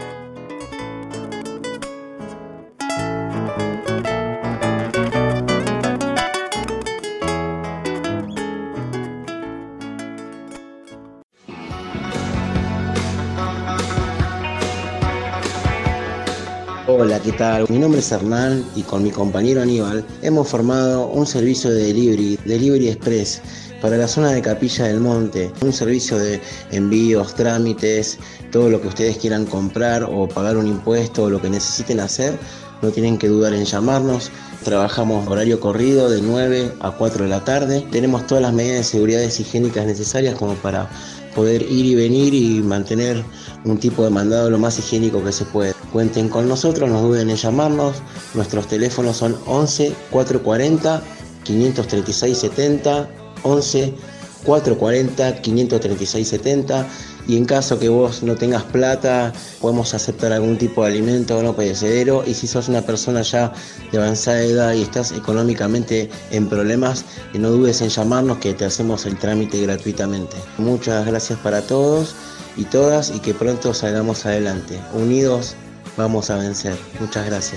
Hola, ¿qué tal? Mi nombre es Hernán y con mi compañero Aníbal hemos formado un servicio de Delivery Express para la zona de Capilla del Monte. Un servicio de envíos, trámites, todo lo que ustedes quieran comprar o pagar un impuesto o lo que necesiten hacer, no tienen que dudar en llamarnos. Trabajamos horario corrido de 9 a 4 de la tarde. Tenemos todas las medidas de seguridad higiénicas necesarias como para poder ir y venir y mantener un tipo de mandado lo más higiénico que se puede. Cuenten con nosotros, no duden en llamarnos. Nuestros teléfonos son 11 440 536 70, 11 440 536 70, y en caso que vos no tengas plata, podemos aceptar algún tipo de alimento no perecedero, y si sos una persona ya de avanzada edad y estás económicamente en problemas, no dudes en llamarnos que te hacemos el trámite gratuitamente. Muchas gracias para todos y todas, y que pronto salgamos adelante. Unidos vamos a vencer. Muchas gracias.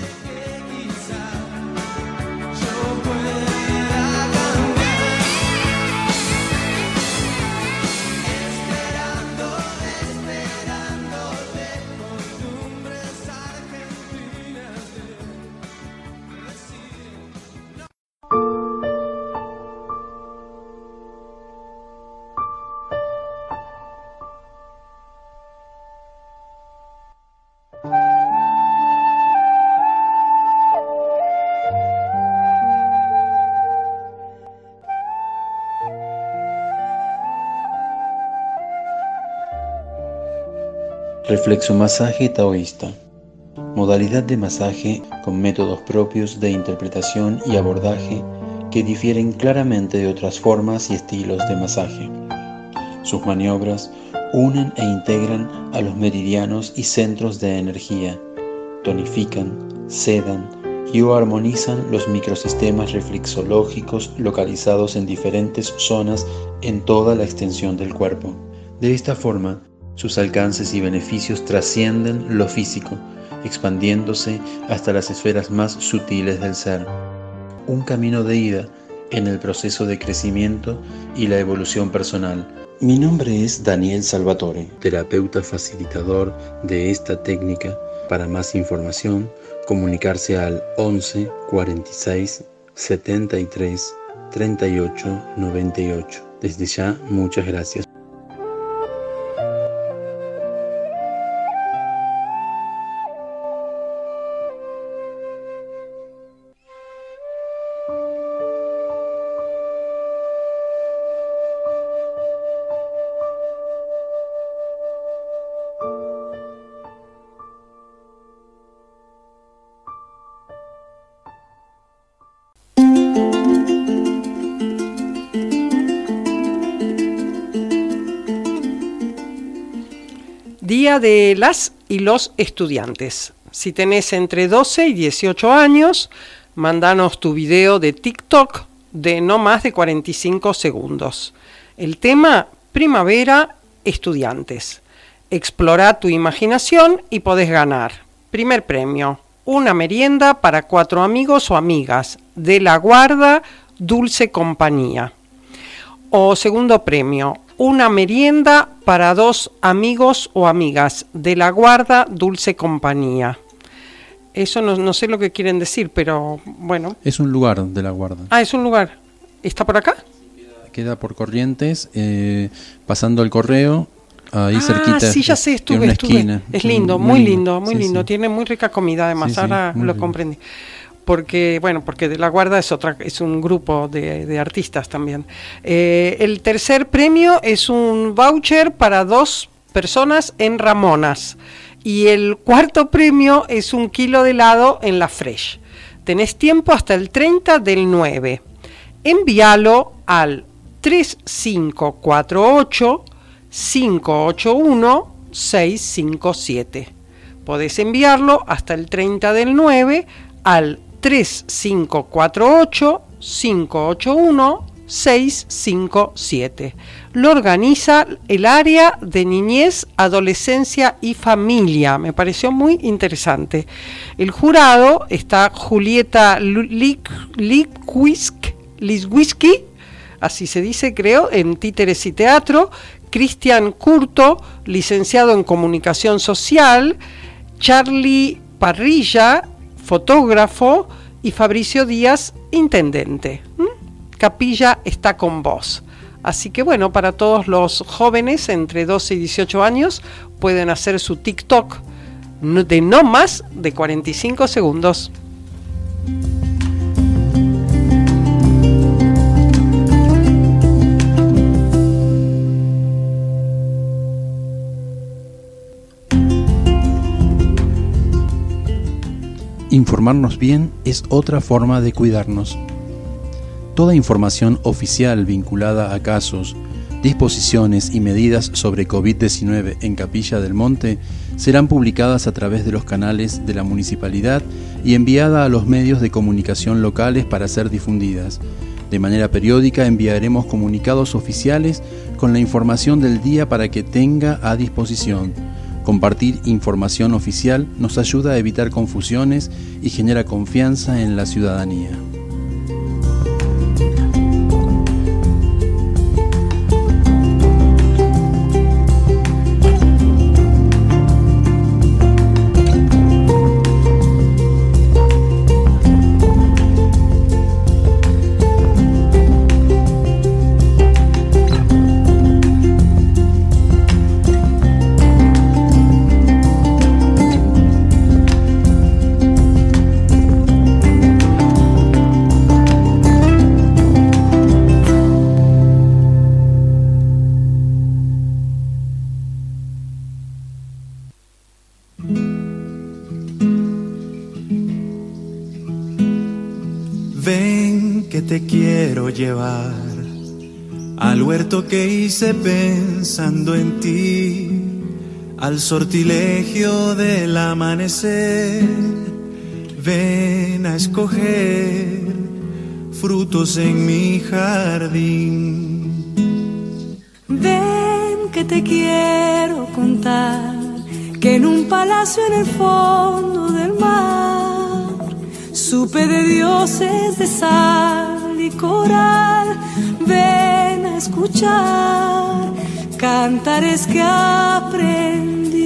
Reflexomasaje taoísta. Modalidad de masaje con métodos propios de interpretación y abordaje que difieren claramente de otras formas y estilos de masaje. Sus maniobras unen e integran a los meridianos y centros de energía, tonifican, sedan y o armonizan los microsistemas reflexológicos localizados en diferentes zonas en toda la extensión del cuerpo. De esta forma, sus alcances y beneficios trascienden lo físico, expandiéndose hasta las esferas más sutiles del ser. Un camino de ida en el proceso de crecimiento y la evolución personal. Mi nombre es Daniel Salvatore, terapeuta facilitador de esta técnica. Para más información, comunicarse al 11 46 73 38 98. Desde ya, muchas gracias. Día de las y los estudiantes. Si tenés entre 12 y 18 años, mándanos tu video de TikTok de no más de 45 segundos. El tema: Primavera, estudiantes. Explora tu imaginación y podés ganar. Primer premio: una merienda para 4 amigos o amigas de la Guarda Dulce Compañía. O segundo premio: una merienda para 2 amigos o amigas de la Guarda Dulce Compañía. Eso no sé lo que quieren decir, pero bueno. Es un lugar de la Guarda. Ah, es un lugar. ¿Está por acá? Queda por Corrientes, pasando el correo, ahí cerquita. Sí, ya sé, estuve. Esquina. Es lindo, muy lindo. Sí. Tiene muy rica comida, además, Sí, ahora lo lindo. comprendí. Porque de la Guarda es un grupo de artistas también. El tercer premio es un voucher para 2 personas en Ramonas. Y el cuarto premio es 1 kilo de helado en La Fresh. Tenés tiempo hasta el 30 del 9. Envíalo al 3548 581 657. Podés enviarlo hasta el 30 del 9 al 3548 581 657. Lo organiza el área de niñez, adolescencia y familia. Me pareció muy interesante. El jurado está Julieta Liswiski, así se dice, creo, en Títeres y Teatro, Cristian Curto, licenciado en Comunicación Social, Charlie Parrilla, fotógrafo, y Fabricio Díaz, intendente. Capilla está con vos. Así que bueno, para todos los jóvenes entre 12 y 18 años pueden hacer su TikTok de no más de 45 segundos. Informarnos bien es otra forma de cuidarnos. Toda información oficial vinculada a casos, disposiciones y medidas sobre COVID-19 en Capilla del Monte serán publicadas a través de los canales de la municipalidad y enviada a los medios de comunicación locales para ser difundidas. De manera periódica enviaremos comunicados oficiales con la información del día para que tenga a disposición. Compartir información oficial nos ayuda a evitar confusiones y genera confianza en la ciudadanía. Ven que te quiero llevar al huerto que hice pensando en ti, al sortilegio del amanecer. Ven a escoger frutos en mi jardín. Ven que te quiero contar que en un palacio en el fondo del mar supe de dioses de sal y coral. Ven a escuchar cantares que aprendí.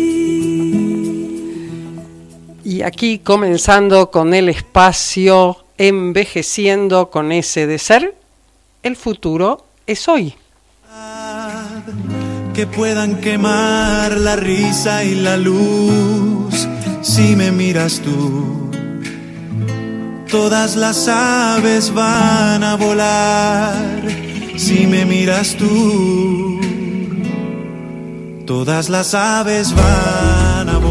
Y aquí comenzando con el espacio, envejeciendo con ese de ser, el futuro es hoy. Que puedan quemar la risa y la luz si me miras tú. Todas las aves van a volar si me miras tú. Todas las aves van a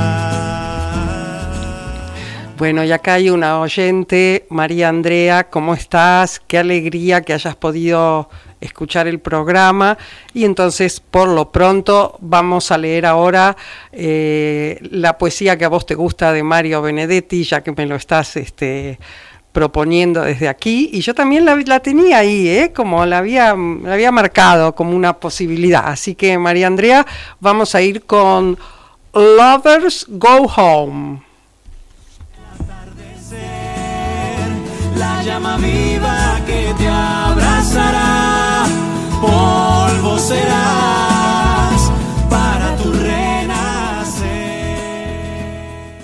volar. Bueno, y acá hay una oyente, María Andrea, ¿cómo estás? Qué alegría que hayas podido escuchar el programa. Y entonces, por lo pronto, vamos a leer ahora la poesía que a vos te gusta de Mario Benedetti, ya que me lo estás proponiendo desde aquí. Y yo también la tenía ahí, como la había marcado como una posibilidad. Así que, María Andrea, vamos a ir con Lovers Go Home. La llama viva que te abrazará, polvo serás para tu renacer.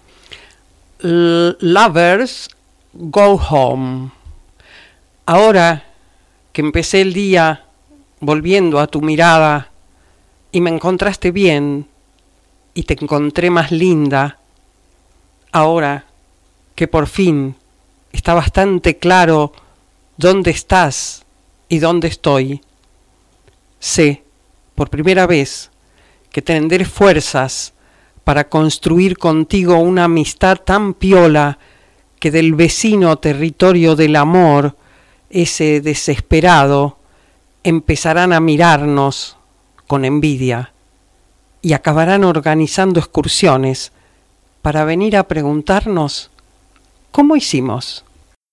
Lovers Go Home. Ahora que empecé el día volviendo a tu mirada y me encontraste bien y te encontré más linda, ahora que por fin está bastante claro dónde estás y dónde estoy, sé por primera vez que tendré fuerzas para construir contigo una amistad tan piola que del vecino territorio del amor, ese desesperado, empezarán a mirarnos con envidia y acabarán organizando excursiones para venir a preguntarnos ¿cómo hicimos?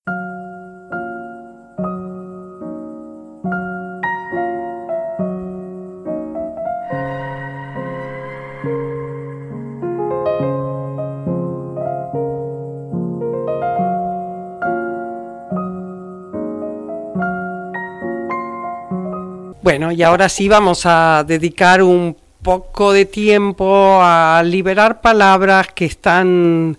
Bueno, y ahora sí vamos a dedicar un poco de tiempo a liberar palabras que están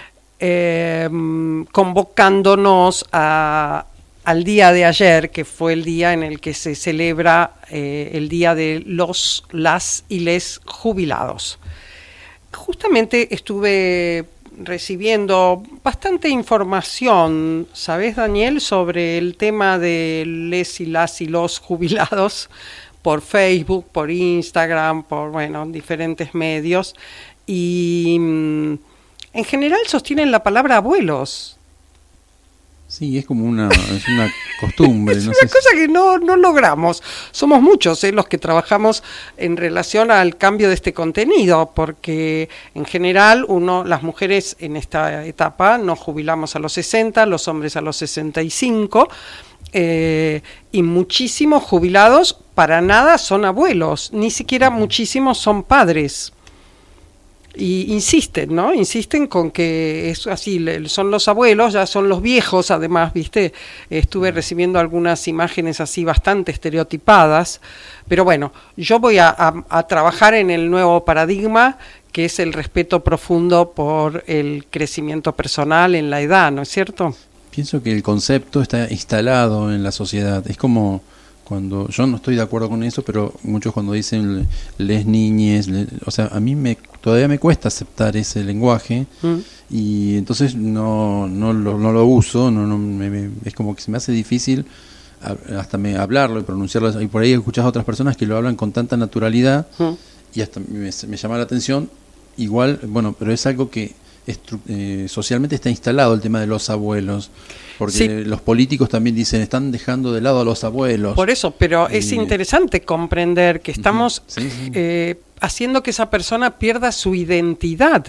convocándonos al día de ayer, que fue el día en el que se celebra el Día de las y les jubilados. Justamente estuve recibiendo bastante información, ¿sabes, Daniel?, sobre el tema de les y las y los jubilados por Facebook, por Instagram, por, diferentes medios, y en general sostienen la palabra abuelos. Sí, es como una costumbre. Es una cosa que no logramos. Somos muchos los que trabajamos en relación al cambio de este contenido, porque en general las mujeres en esta etapa nos jubilamos a los 60, los hombres a los 65, y muchísimos jubilados para nada son abuelos, ni siquiera muchísimos son padres. Y insisten con que es así, son los abuelos, ya son los viejos, además, ¿viste? Estuve recibiendo algunas imágenes así bastante estereotipadas, pero bueno, yo voy a trabajar en el nuevo paradigma, que es el respeto profundo por el crecimiento personal en la edad, ¿no es cierto? Pienso que el concepto está instalado en la sociedad, es como cuando, yo no estoy de acuerdo con eso, pero muchos cuando dicen les niñes, o sea, a mí todavía me cuesta aceptar ese lenguaje, y entonces no lo uso, es como que se me hace difícil hasta hablarlo y pronunciarlo, y por ahí escuchas a otras personas que lo hablan con tanta naturalidad, y hasta me llama la atención, igual, pero es algo que socialmente está instalado, el tema de los abuelos. Porque los políticos también dicen, están dejando de lado a los abuelos. Por eso, pero es interesante comprender que estamos haciendo que esa persona pierda su identidad.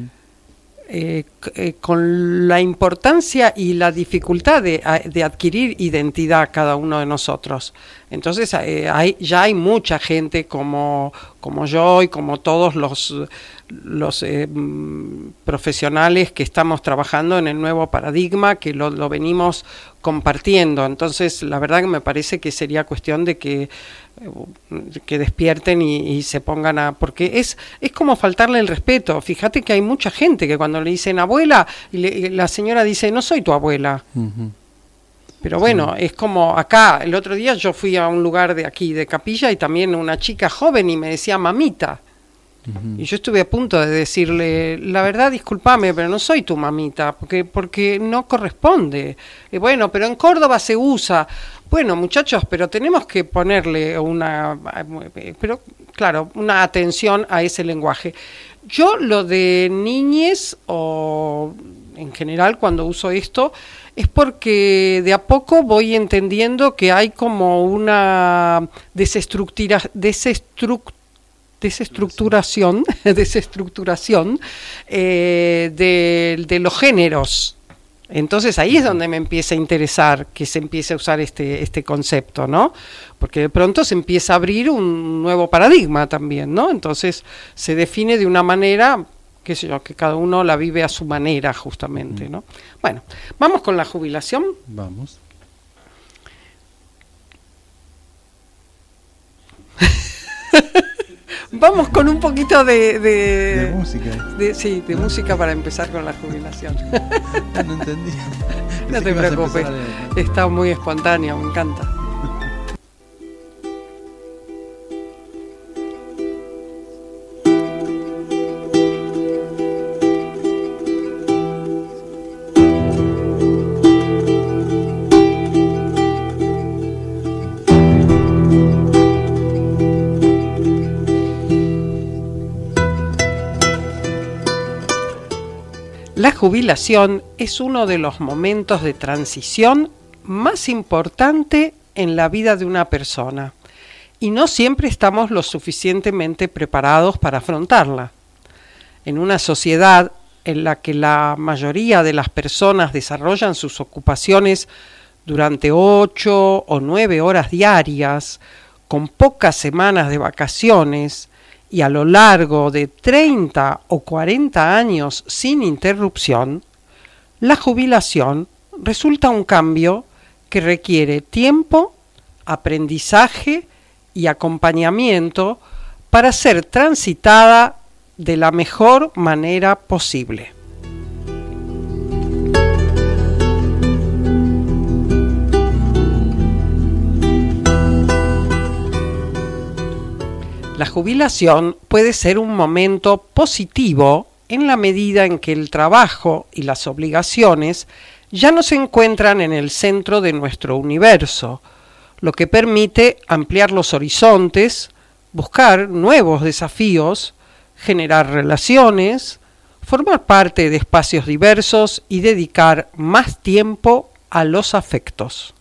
Con la importancia y la dificultad de adquirir identidad cada uno de nosotros. Entonces ya hay mucha gente como yo y como todos los profesionales que estamos trabajando en el nuevo paradigma, que lo venimos compartiendo. Entonces la verdad que me parece que sería cuestión de que despierten y se pongan porque es como faltarle el respeto. Fíjate que hay mucha gente que cuando le dicen abuela, y la señora dice, no soy tu abuela. Pero bueno, es como acá, el otro día yo fui a un lugar de aquí, de Capilla, y también una chica joven y me decía mamita. Y yo estuve a punto de decirle, la verdad, discúlpame, pero no soy tu mamita, porque no corresponde. Bueno, pero en Córdoba se usa. Bueno, muchachos, pero tenemos que ponerle una atención a ese lenguaje. Yo lo de niñez, o en general cuando uso esto, es porque de a poco voy entendiendo que hay como una desestructuración de los géneros. Entonces ahí es donde me empieza a interesar que se empiece a usar este concepto, ¿no? Porque de pronto se empieza a abrir un nuevo paradigma también, ¿no? Entonces se define de una manera, qué sé yo, que cada uno la vive a su manera justamente, ¿no? Bueno, vamos con la jubilación. Vamos. Vamos con un poquito de música. De música para empezar con la jubilación. No entendí. No te preocupes, está muy espontáneo, me encanta. La jubilación es uno de los momentos de transición más importante en la vida de una persona y no siempre estamos lo suficientemente preparados para afrontarla. En una sociedad en la que la mayoría de las personas desarrollan sus ocupaciones durante 8 o 9 horas diarias, con pocas semanas de vacaciones, y a lo largo de 30 o 40 años sin interrupción, la jubilación resulta un cambio que requiere tiempo, aprendizaje y acompañamiento para ser transitada de la mejor manera posible. La jubilación puede ser un momento positivo en la medida en que el trabajo y las obligaciones ya no se encuentran en el centro de nuestro universo, lo que permite ampliar los horizontes, buscar nuevos desafíos, generar relaciones, formar parte de espacios diversos y dedicar más tiempo a los afectos.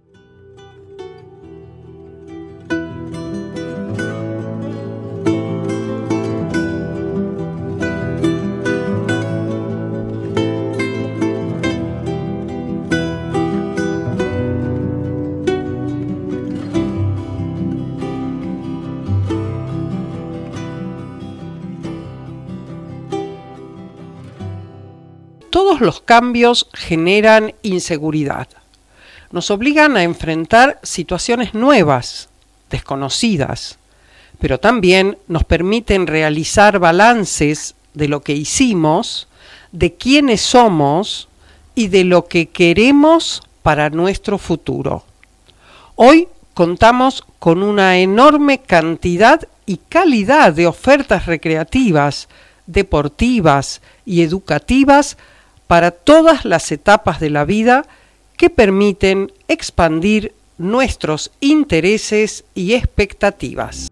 Todos los cambios generan inseguridad. Nos obligan a enfrentar situaciones nuevas, desconocidas, pero también nos permiten realizar balances de lo que hicimos, de quiénes somos y de lo que queremos para nuestro futuro. Hoy contamos con una enorme cantidad y calidad de ofertas recreativas, deportivas y educativas para todas las etapas de la vida que permiten expandir nuestros intereses y expectativas.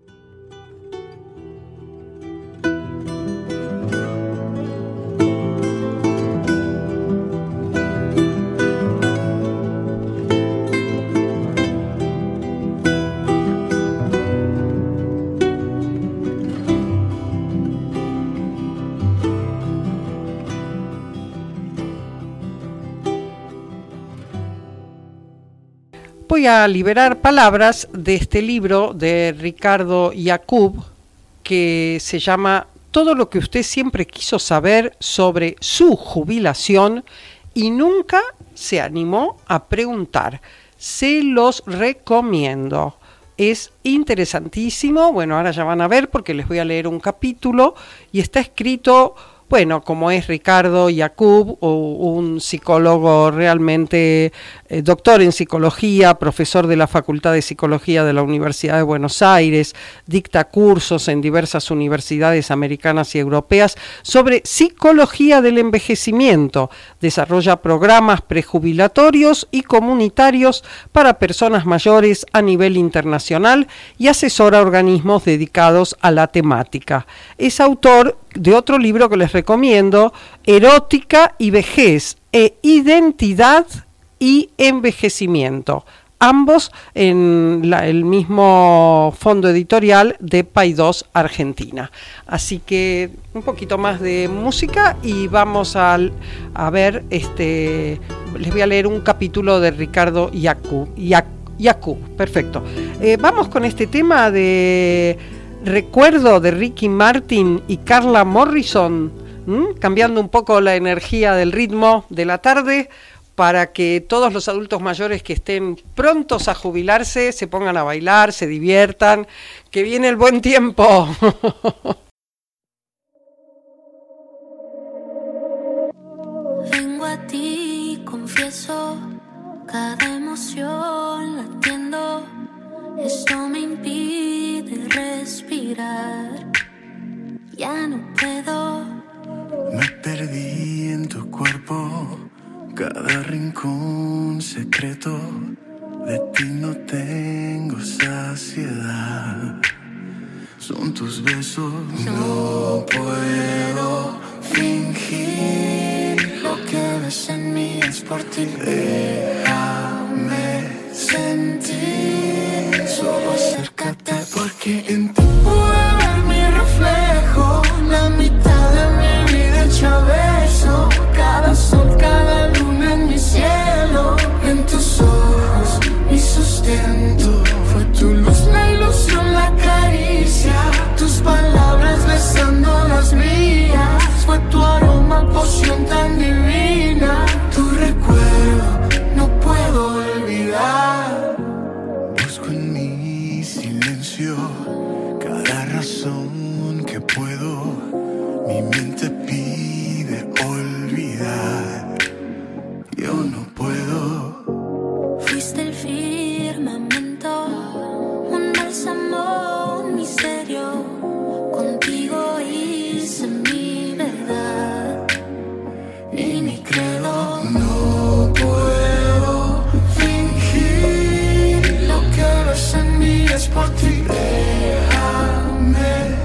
voy a liberar palabras de este libro de Ricardo Yacoub que se llama Todo lo que usted siempre quiso saber sobre su jubilación y nunca se animó a preguntar. Se los recomiendo. Es interesantísimo. Bueno, ahora ya van a ver porque les voy a leer un capítulo y está escrito, bueno, como es Ricardo Yacoub, un psicólogo realmente doctor en psicología, profesor de la Facultad de Psicología de la Universidad de Buenos Aires, dicta cursos en diversas universidades americanas y europeas sobre psicología del envejecimiento, desarrolla programas prejubilatorios y comunitarios para personas mayores a nivel internacional y asesora a organismos dedicados a la temática. Es autor de otro libro que les recomiendo, Erótica y vejez, identidad y envejecimiento, ambos en el mismo fondo editorial de Paidós, Argentina. Así que un poquito más de música y vamos a ver, les voy a leer un capítulo de Ricardo Yacoub, perfecto. Vamos con este tema de Recuerdo de Ricky Martin y Carla Morrison, cambiando un poco la energía del ritmo de la tarde para que todos los adultos mayores que estén prontos a jubilarse se pongan a bailar, se diviertan, que viene el buen tiempo. Vengo a ti, confieso, cada emoción latiendo, esto me impide respirar, ya no puedo. Me perdí en tu cuerpo, cada rincón secreto, de ti no tengo saciedad. Son tus besos, no puedo fingir, lo que ves en mí es por ti. Déjame sentir, solo acércate porque en ti puedo ver mi reflejo, la mitad de mi vida hecha beso, cada sol, cada luna en mi cielo, en tus ojos mi sustento, fue tu luz, la ilusión, la caricia, tus palabras besando las mías, fue tu aroma, poción tan divina, tu recuerdo no puedo olvidar. Busco en mi silencio cada razón que puedo, mi mente pide olvidar, yo no puedo. Fuiste el firmamento, un bálsamo, un misterio, contigo hice mi verdad y mi credo. No puedo fingir, lo que ves en mí es por ti. Déjame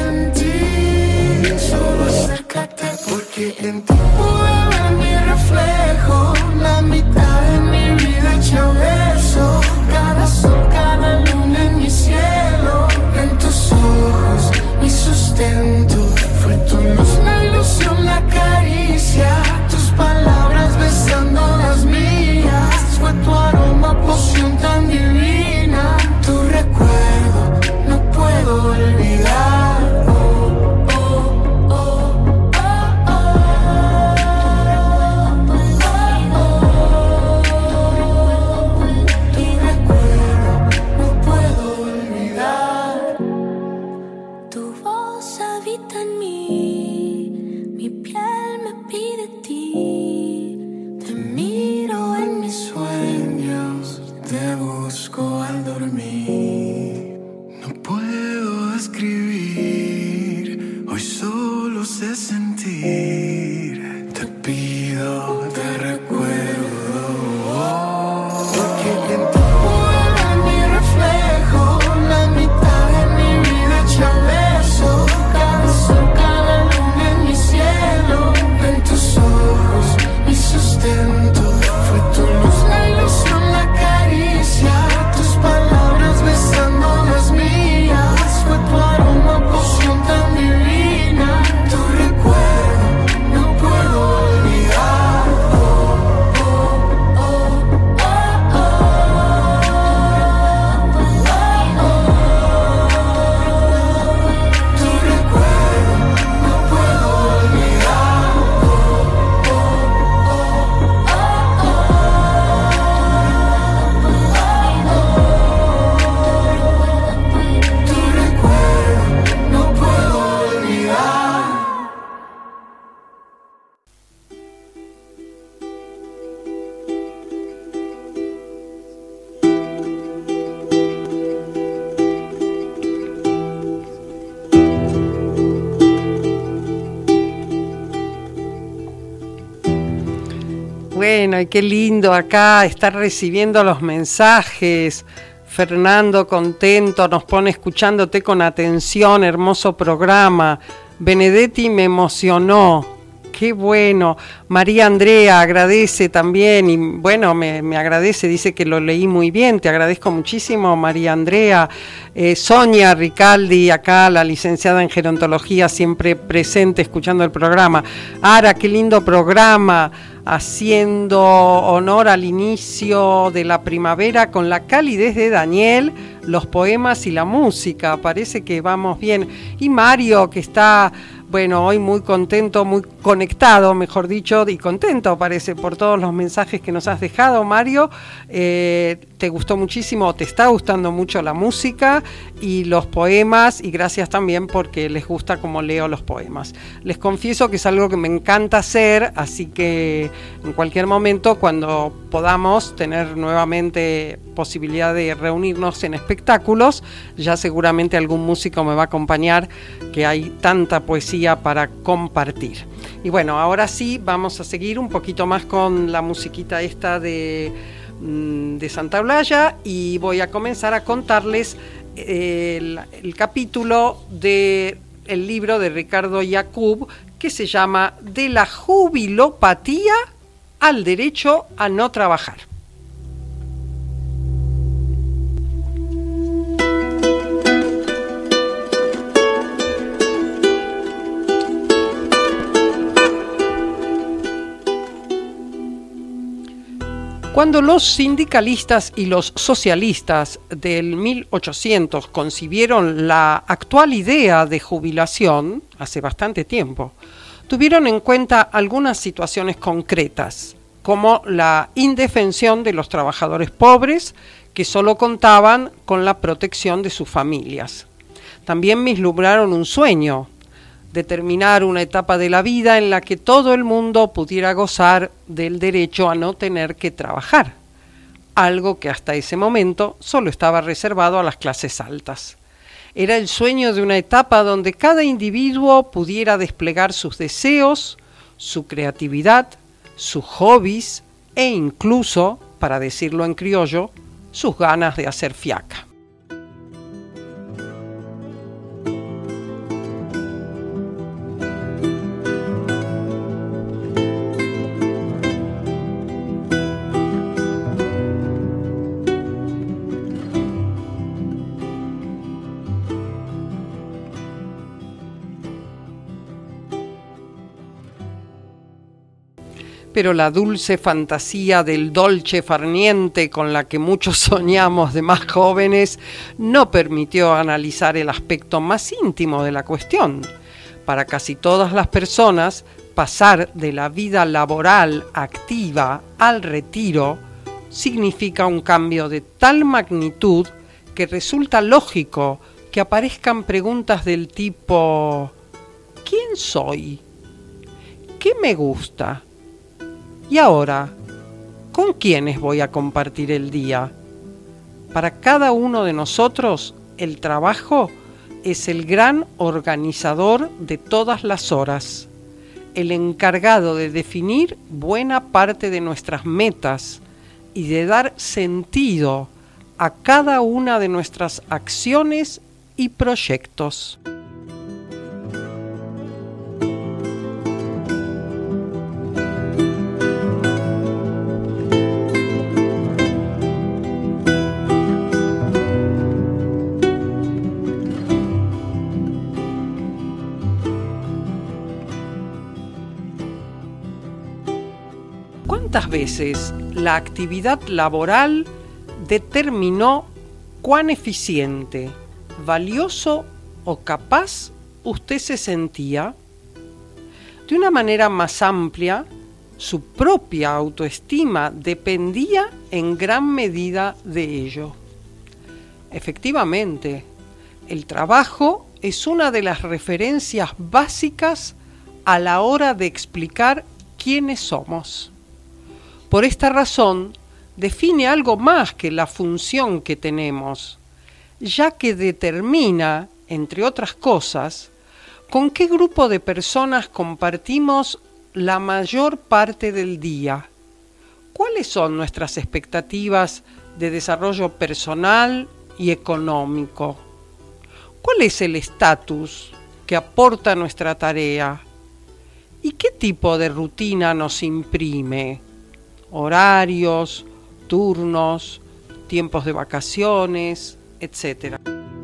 sentir, solo acércate porque en ti puedo ver mi reflejo, la mitad de mi vida hecha beso, cada sol, cada luna en mi cielo, en tus ojos mi sustento, fue tu luz, la ilusión, la caricia, tus palabras besando las mías, fue tu aroma, poción tan divina, tu recuerdo no puedo olvidar. Bueno, y qué lindo acá estar recibiendo los mensajes. Fernando, contento, nos pone escuchándote con atención, hermoso programa. Benedetti me emocionó. Qué bueno. María Andrea agradece también y bueno, me agradece, dice que lo leí muy bien. Te agradezco muchísimo, María Andrea. Sonia Ricaldi, acá la licenciada en gerontología, siempre presente escuchando el programa. Ara, qué lindo programa, haciendo honor al inicio de la primavera con la calidez de Daniel, los poemas y la música. Parece que vamos bien. Y Mario, que está... Bueno, hoy muy contento, muy conectado, mejor dicho, y contento parece por todos los mensajes que nos has dejado, Mario. Te gustó muchísimo, te está gustando mucho la música y los poemas, y gracias también porque les gusta cómo leo los poemas. Les confieso que es algo que me encanta hacer, así que en cualquier momento, cuando podamos tener nuevamente posibilidad de reunirnos en espectáculos, ya seguramente algún músico me va a acompañar, que hay tanta poesía para compartir. Y bueno, ahora sí vamos a seguir un poquito más con la musiquita esta de Santa Olalla, y voy a comenzar a contarles el capítulo del libro de Ricardo Yacoub, que se llama De la jubilopatía al derecho a no trabajar. Cuando los sindicalistas y los socialistas del 1800 concibieron la actual idea de jubilación, hace bastante tiempo, tuvieron en cuenta algunas situaciones concretas, como la indefensión de los trabajadores pobres que solo contaban con la protección de sus familias. También vislumbraron un sueño, determinar una etapa de la vida en la que todo el mundo pudiera gozar del derecho a no tener que trabajar, algo que hasta ese momento solo estaba reservado a las clases altas. Era el sueño de una etapa donde cada individuo pudiera desplegar sus deseos, su creatividad, sus hobbies e incluso, para decirlo en criollo, sus ganas de hacer fiaca. Pero la dulce fantasía del dolce far niente con la que muchos soñamos de más jóvenes no permitió analizar el aspecto más íntimo de la cuestión. Para casi todas las personas, pasar de la vida laboral activa al retiro significa un cambio de tal magnitud que resulta lógico que aparezcan preguntas del tipo: ¿quién soy? ¿Qué me gusta? Y ahora, ¿con quiénes voy a compartir el día? Para cada uno de nosotros, el trabajo es el gran organizador de todas las horas, el encargado de definir buena parte de nuestras metas y de dar sentido a cada una de nuestras acciones y proyectos. ¿Cuántas veces la actividad laboral determinó cuán eficiente, valioso o capaz usted se sentía? De una manera más amplia, su propia autoestima dependía en gran medida de ello. Efectivamente, el trabajo es una de las referencias básicas a la hora de explicar quiénes somos. Por esta razón, define algo más que la función que tenemos, ya que determina, entre otras cosas, con qué grupo de personas compartimos la mayor parte del día, ¿cuáles son nuestras expectativas de desarrollo personal y económico? ¿Cuál es el estatus que aporta nuestra tarea? ¿Y qué tipo de rutina nos imprime? Horarios, turnos, tiempos de vacaciones, etcétera.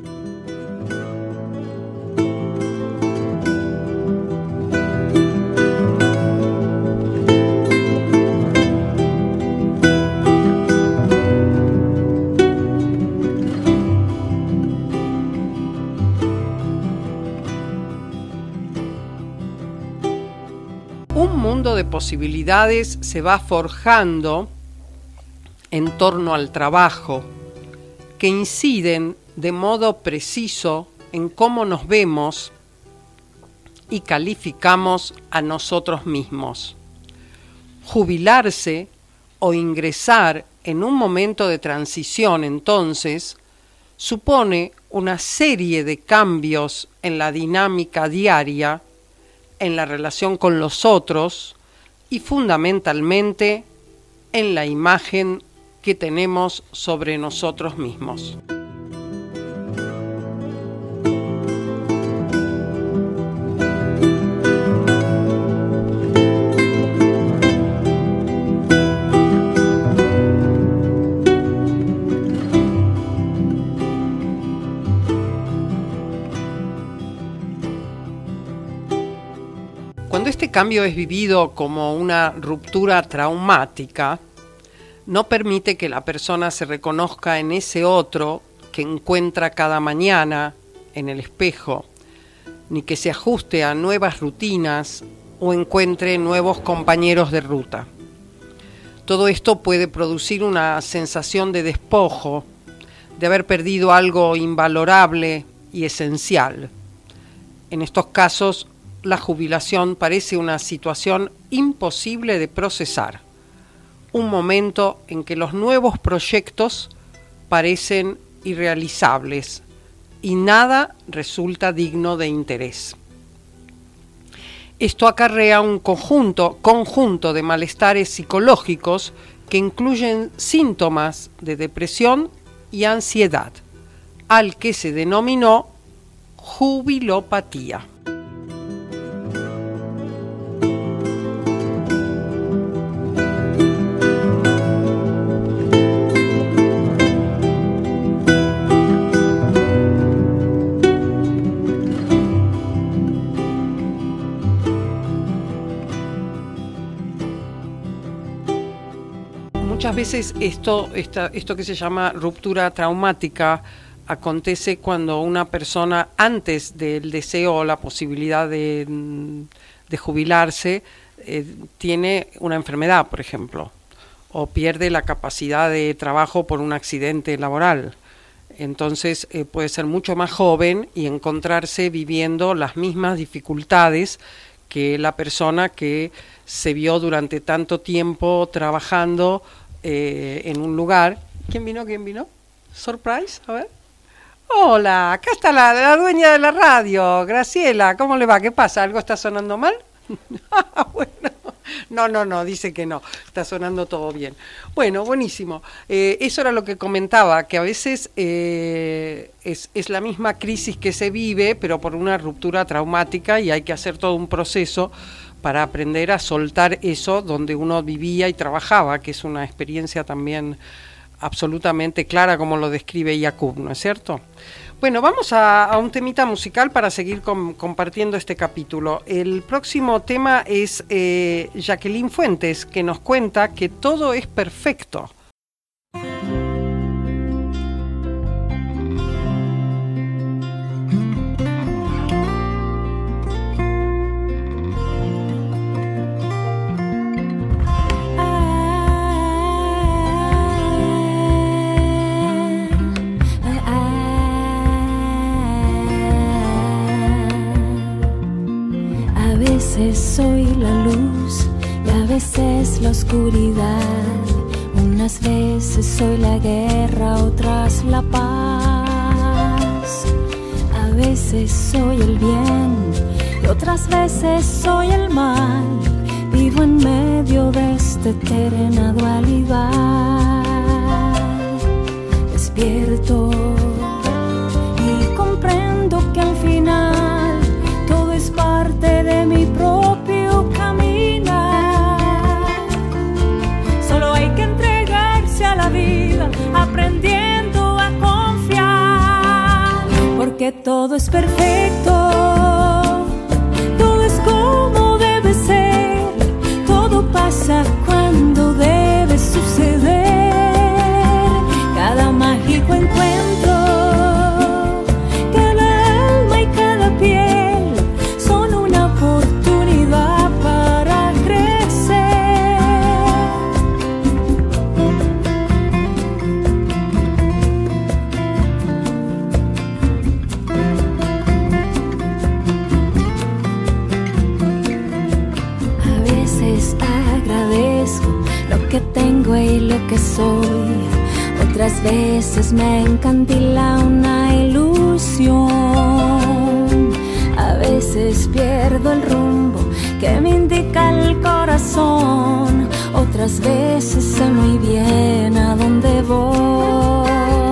Un mundo de posibilidades se va forjando en torno al trabajo, que inciden de modo preciso en cómo nos vemos y calificamos a nosotros mismos. Jubilarse o ingresar en un momento de transición, entonces, supone una serie de cambios en la dinámica diaria, en la relación con los otros y fundamentalmente en la imagen que tenemos sobre nosotros mismos. Cuando este cambio es vivido como una ruptura traumática, no permite que la persona se reconozca en ese otro que encuentra cada mañana en el espejo, ni que se ajuste a nuevas rutinas o encuentre nuevos compañeros de ruta. Todo esto puede producir una sensación de despojo, de haber perdido algo invalorable y esencial. En estos casos, la jubilación parece una situación imposible de procesar, un momento en que los nuevos proyectos parecen irrealizables y nada resulta digno de interés. Esto acarrea un conjunto de malestares psicológicos que incluyen síntomas de depresión y ansiedad, al que se denominó jubilopatía. Muchas veces esto que se llama ruptura traumática acontece cuando una persona, antes del deseo o la posibilidad de jubilarse, tiene una enfermedad, por ejemplo, o pierde la capacidad de trabajo por un accidente laboral. Entonces puede ser mucho más joven y encontrarse viviendo las mismas dificultades que la persona que se vio durante tanto tiempo trabajando en un lugar. ¿Quién vino? ¿Surprise? A ver. Hola, acá está la dueña de la radio, Graciela. ¿Cómo le va? ¿Qué pasa? ¿Algo está sonando mal? Bueno, no, dice que no. Está sonando todo bien. Bueno, buenísimo. Eso era lo que comentaba, que a veces es la misma crisis que se vive, pero por una ruptura traumática, y hay que hacer todo un proceso para aprender a soltar eso donde uno vivía y trabajaba, que es una experiencia también absolutamente clara como lo describe Jakub, ¿no es cierto? Bueno, vamos a un temita musical para seguir compartiendo este capítulo. El próximo tema es Jacqueline Fuentes, que nos cuenta que todo es perfecto. A veces soy la luz y a veces la oscuridad. Unas veces soy la guerra, otras la paz. A veces soy el bien y otras veces soy el mal. Vivo en medio de esta eterna dualidad. Despierto y comprendo que al final todo es parte de mi propio caminar. Solo hay que entregarse a la vida, aprendiendo a confiar, porque todo es perfecto, todo es como debe ser, todo pasa cuando debe suceder. Cada mágico encuentro, cada alma y cada piel son una oportunidad para crecer. A veces agradezco lo que tengo y lo que soy. Otras veces me encandila una ilusión. A veces pierdo el rumbo que me indica el corazón. Otras veces sé muy bien a dónde voy.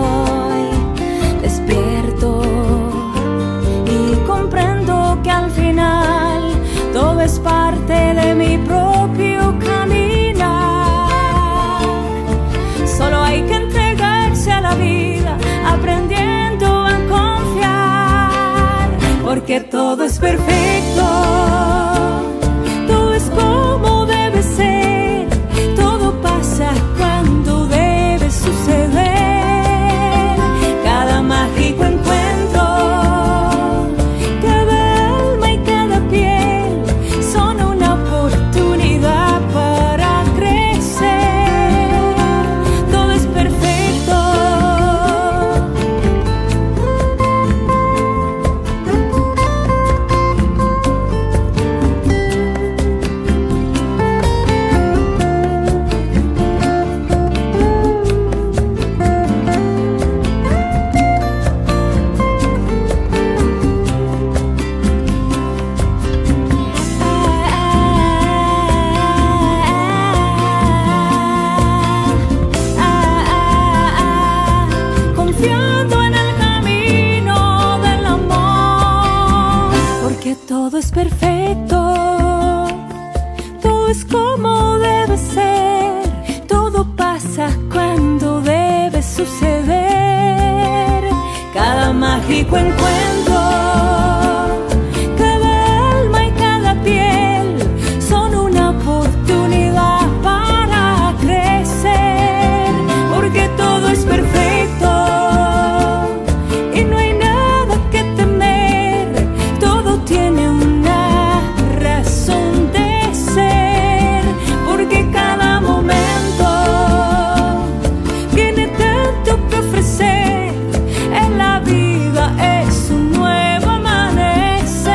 Despierto y comprendo que al final todo es parte de mi propio caminar. Solo hay que a la vida, aprendiendo a confiar, porque todo es perfecto, todo es como debe ser, todo pasa cuando debe suceder. Cada mágico encuentro, cada alma y cada piel son una oportunidad para crecer. Todo es perfecto. Todo es perfecto, todo es como debe ser, todo pasa cuando debe suceder. Cada mágico encuentro, cada alma y cada piel son una oportunidad para crecer, porque todo es perfecto y no hay nada que temer, todo tiene una razón de ser, porque cada momento tiene tanto que ofrecer. En la vida es un nuevo amanecer.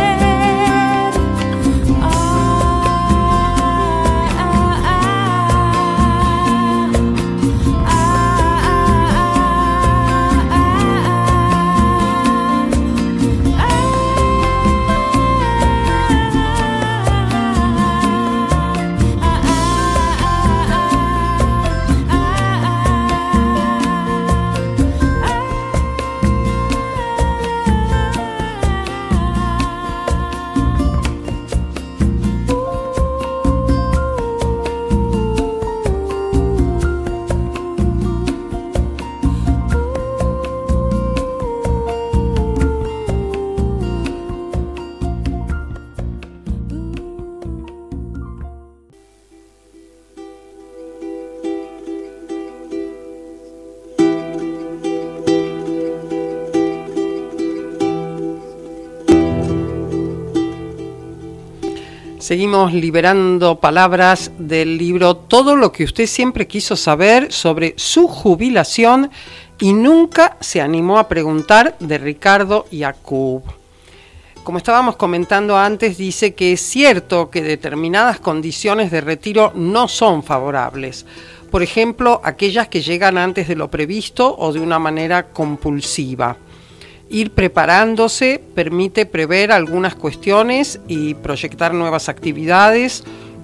Seguimos liberando palabras del libro Todo lo que usted siempre quiso saber sobre su jubilación y nunca se animó a preguntar, de Ricardo Yacoub. Como estábamos comentando antes, dice que es cierto que determinadas condiciones de retiro no son favorables. Por ejemplo, aquellas que llegan antes de lo previsto o de una manera compulsiva. Ir preparándose permite prever algunas cuestiones y proyectar nuevas actividades,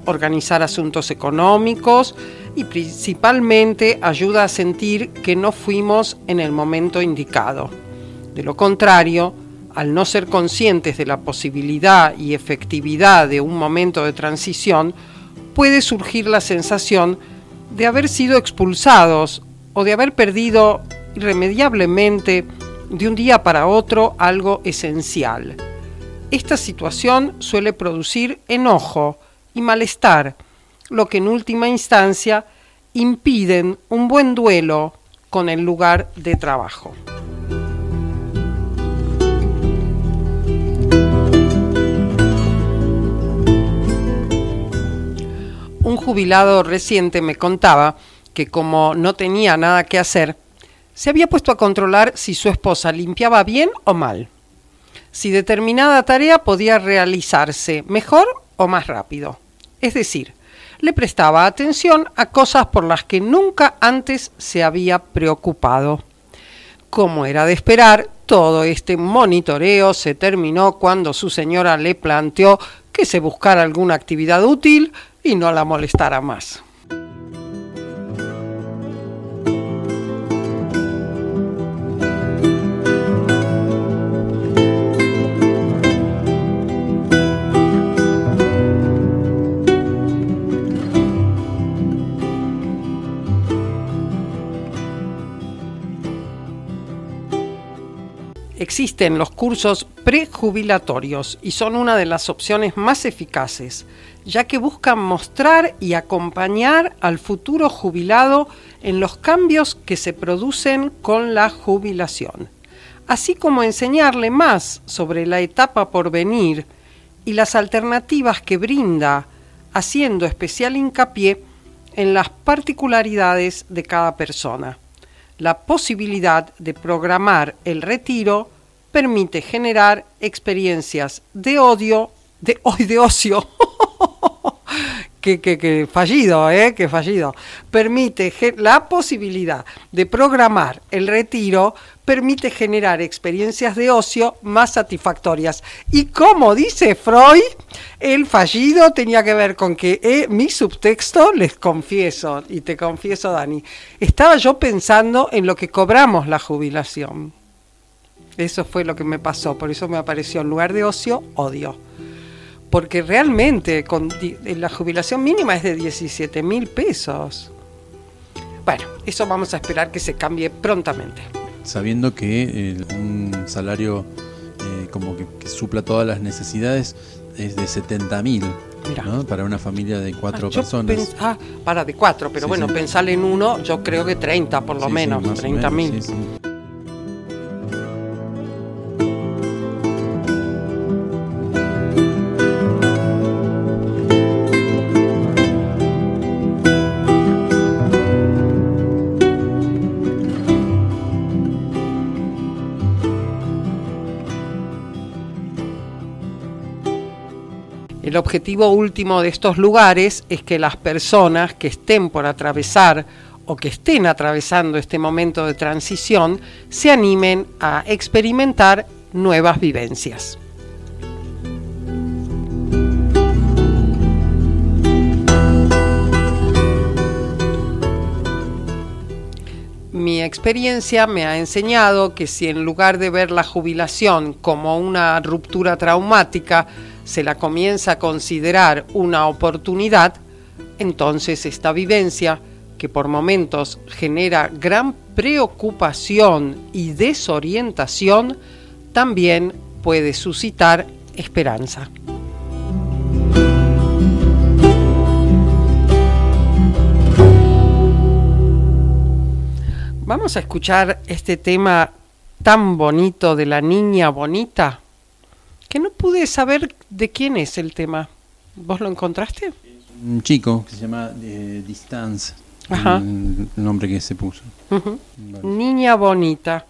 organizar asuntos económicos y principalmente ayuda a sentir que no fuimos en el momento indicado. De lo contrario, al no ser conscientes de la posibilidad y efectividad de un momento de transición, puede surgir la sensación de haber sido expulsados o de haber perdido irremediablemente de un día para otro algo esencial. Esta situación suele producir enojo y malestar, lo que en última instancia impiden un buen duelo con el lugar de trabajo. Un jubilado reciente me contaba que como no tenía nada que hacer, se había puesto a controlar si su esposa limpiaba bien o mal, si determinada tarea podía realizarse mejor o más rápido. Es decir, le prestaba atención a cosas por las que nunca antes se había preocupado. Como era de esperar, todo este monitoreo se terminó cuando su señora le planteó que se buscara alguna actividad útil y no la molestara más. Existen los cursos prejubilatorios y son una de las opciones más eficaces, ya que buscan mostrar y acompañar al futuro jubilado en los cambios que se producen con la jubilación, así como enseñarle más sobre la etapa por venir y las alternativas que brinda, haciendo especial hincapié en las particularidades de cada persona. La posibilidad de programar el retiro permite generar experiencias de ocio, que fallido, que fallido. La posibilidad de programar el retiro permite generar experiencias de ocio más satisfactorias. Y como dice Freud, el fallido tenía que ver con que mi subtexto, les confieso, y te confieso, Dani, estaba yo pensando en lo que cobramos la jubilación. Eso fue lo que me pasó, por eso me apareció en lugar de ocio, odio. Porque realmente la jubilación mínima es de 17.000 pesos. Bueno, eso vamos a esperar que se cambie prontamente. Sabiendo que un salario como que supla todas las necesidades es de 70.000, ¿no? Para una familia de 4 personas. De 4, pero sí, bueno, sí. Pensar en uno, yo creo que 30 por lo menos, 30.000. Sí. El objetivo último de estos lugares es que las personas que estén por atravesar o que estén atravesando este momento de transición se animen a experimentar nuevas vivencias. Mi experiencia me ha enseñado que si en lugar de ver la jubilación como una ruptura traumática, se la comienza a considerar una oportunidad, entonces esta vivencia, que por momentos genera gran preocupación y desorientación, también puede suscitar esperanza. Vamos a escuchar este tema tan bonito de la niña bonita, que no pude saber de quién es el tema. ¿Vos lo encontraste? Un chico que se llama Distance, el nombre que se puso. Uh-huh. Vale. Niña bonita.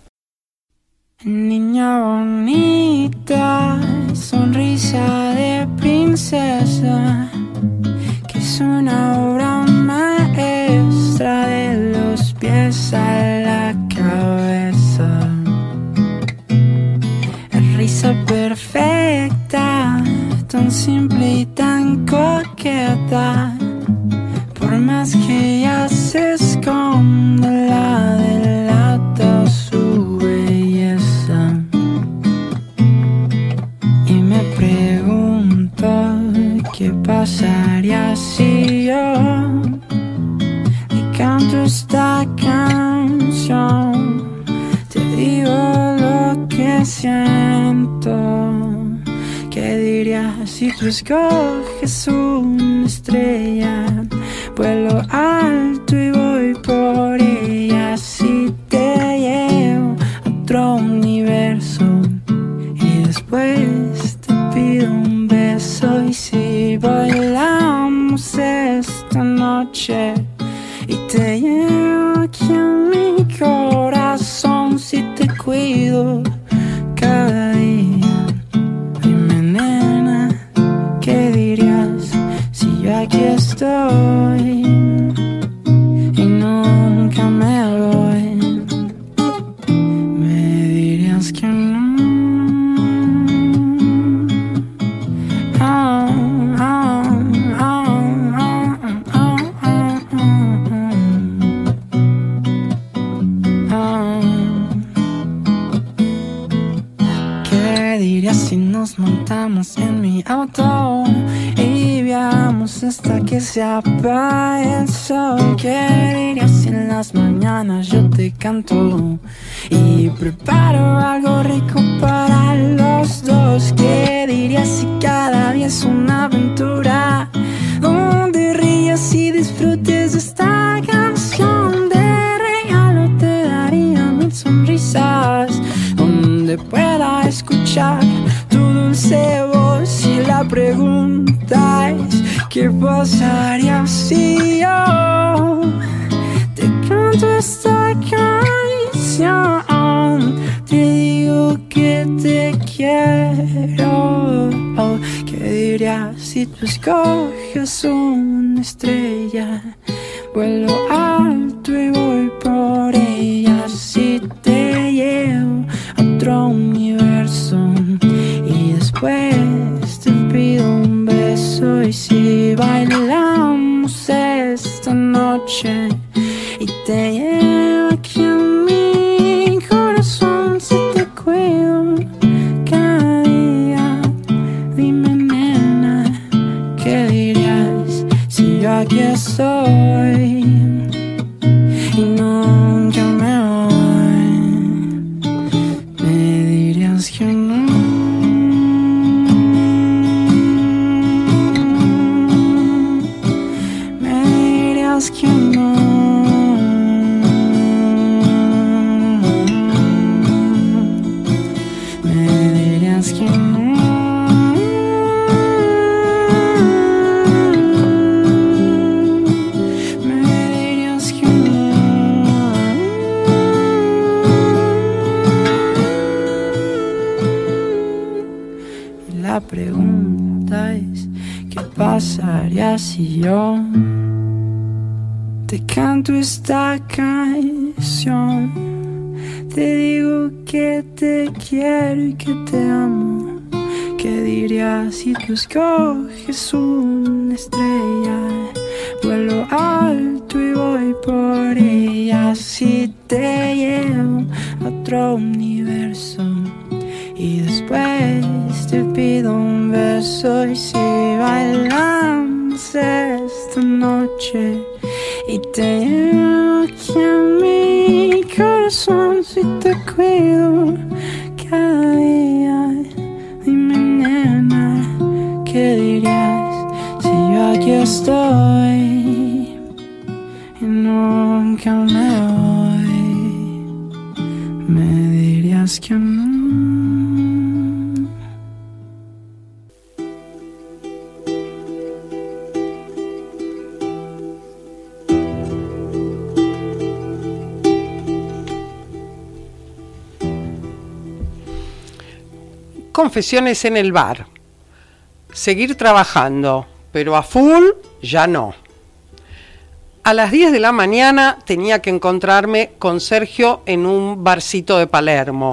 Niña bonita, sonrisa de princesa, que es una obra maestra de los pies a la cabeza. Risa perfecta, tan simple y tan coqueta, se esconde la delata su belleza. Y me pregunto qué pasaría si yo te canto esta canción, te digo lo que siento. ¿Qué dirías si tú escoges una estrella? Vuelo alto y voy por ella. Si te llevo a otro universo y después te pido un beso. Y si bailamos esta noche y te llevo aquí en mi corazón, si te cuido cada día. ¿Qué dirías si yo aquí estoy y nunca me voy? Me dirías que no. ¿Qué dirías si nos montamos en mi auto y viajamos hasta que se apague el sol? ¿Qué dirías si en las mañanas yo te canto y preparo algo rico para los dos? ¿Qué dirías si cada día es una aventura donde rías y disfrutes de esta canción? De regalo te daría 1000 sonrisas, donde pueda escuchar tu dulce voz. Y la pregunta es, ¿qué pasaría si yo te canto esta canción? Te digo que te quiero. ¿Qué dirías si tú escoges una estrella? Vuelo alto y voy por ella. Si te llevo a otro universo y después te pido un beso. Y si bailamos esta noche y te llevo aquí en mi corazón, si te cuido cada día. Dime, nena, ¿qué dirías si yo aquí estoy y nunca me voy? Me dirías que no. Me dirías que no. Me dirías que no. La pregunta es, ¿qué pasaría si yo te canto esta canción? Te digo que te quiero y que te amo. ¿Qué dirías si tú escoges una estrella? Vuelo alto y voy por ella. Si te llevo a otro universo y después te pido un beso. Y si bailamos esta noche y te llevo aquí en mi corazón, si te cuido cada día. Dime, nena, ¿qué dirías si yo aquí estoy y nunca me voy? Me dirías que no. Confesiones en el bar. Seguir trabajando, pero a full ya no. A las 10 de la mañana tenía que encontrarme con Sergio en un barcito de Palermo.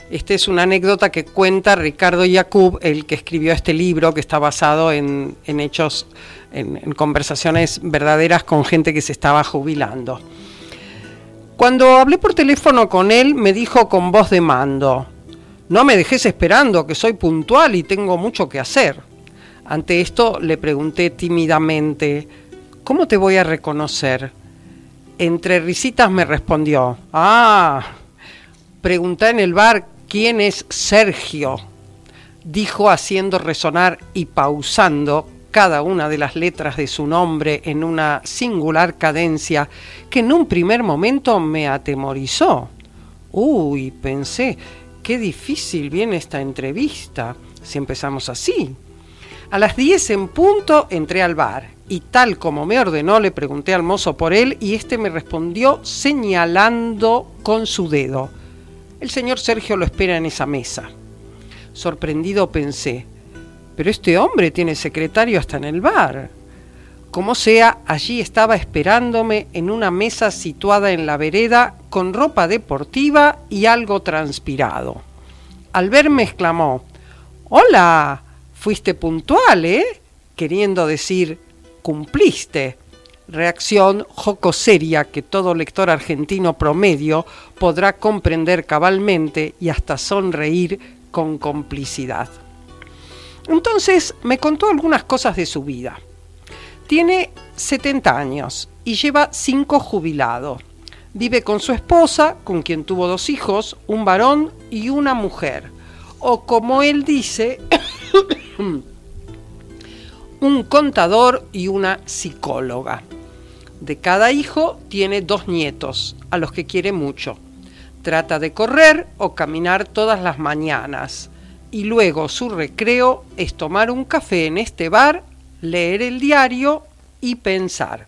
Esta es una anécdota que cuenta Ricardo Yacoub, el que escribió este libro, que está basado en hechos, en conversaciones verdaderas con gente que se estaba jubilando. Cuando hablé por teléfono con él, me dijo con voz de mando: no me dejes esperando, que soy puntual y tengo mucho que hacer. Ante esto le pregunté tímidamente: ¿cómo te voy a reconocer? Entre risitas me respondió: pregunté en el bar quién es Sergio. Dijo haciendo resonar y pausando cada una de las letras de su nombre en una singular cadencia que en un primer momento me atemorizó. Uy, pensé, qué difícil viene esta entrevista, si empezamos así. A las 10 en punto entré al bar y tal como me ordenó le pregunté al mozo por él y este me respondió señalando con su dedo: el señor Sergio lo espera en esa mesa. Sorprendido pensé: pero este hombre tiene secretario hasta en el bar. Como sea, allí estaba esperándome en una mesa situada en la vereda con ropa deportiva y algo transpirado. Al verme exclamó: «Hola, fuiste puntual, ¿eh?», queriendo decir «cumpliste». Reacción jocoseria que todo lector argentino promedio podrá comprender cabalmente y hasta sonreír con complicidad. Entonces me contó algunas cosas de su vida. Tiene 70 años y lleva 5 jubilados. Vive con su esposa, con quien tuvo 2 hijos, un varón y una mujer. O como él dice, un contador y una psicóloga. De cada hijo tiene 2 nietos, a los que quiere mucho. Trata de correr o caminar todas las mañanas. Y luego su recreo es tomar un café en este bar, leer el diario y pensar.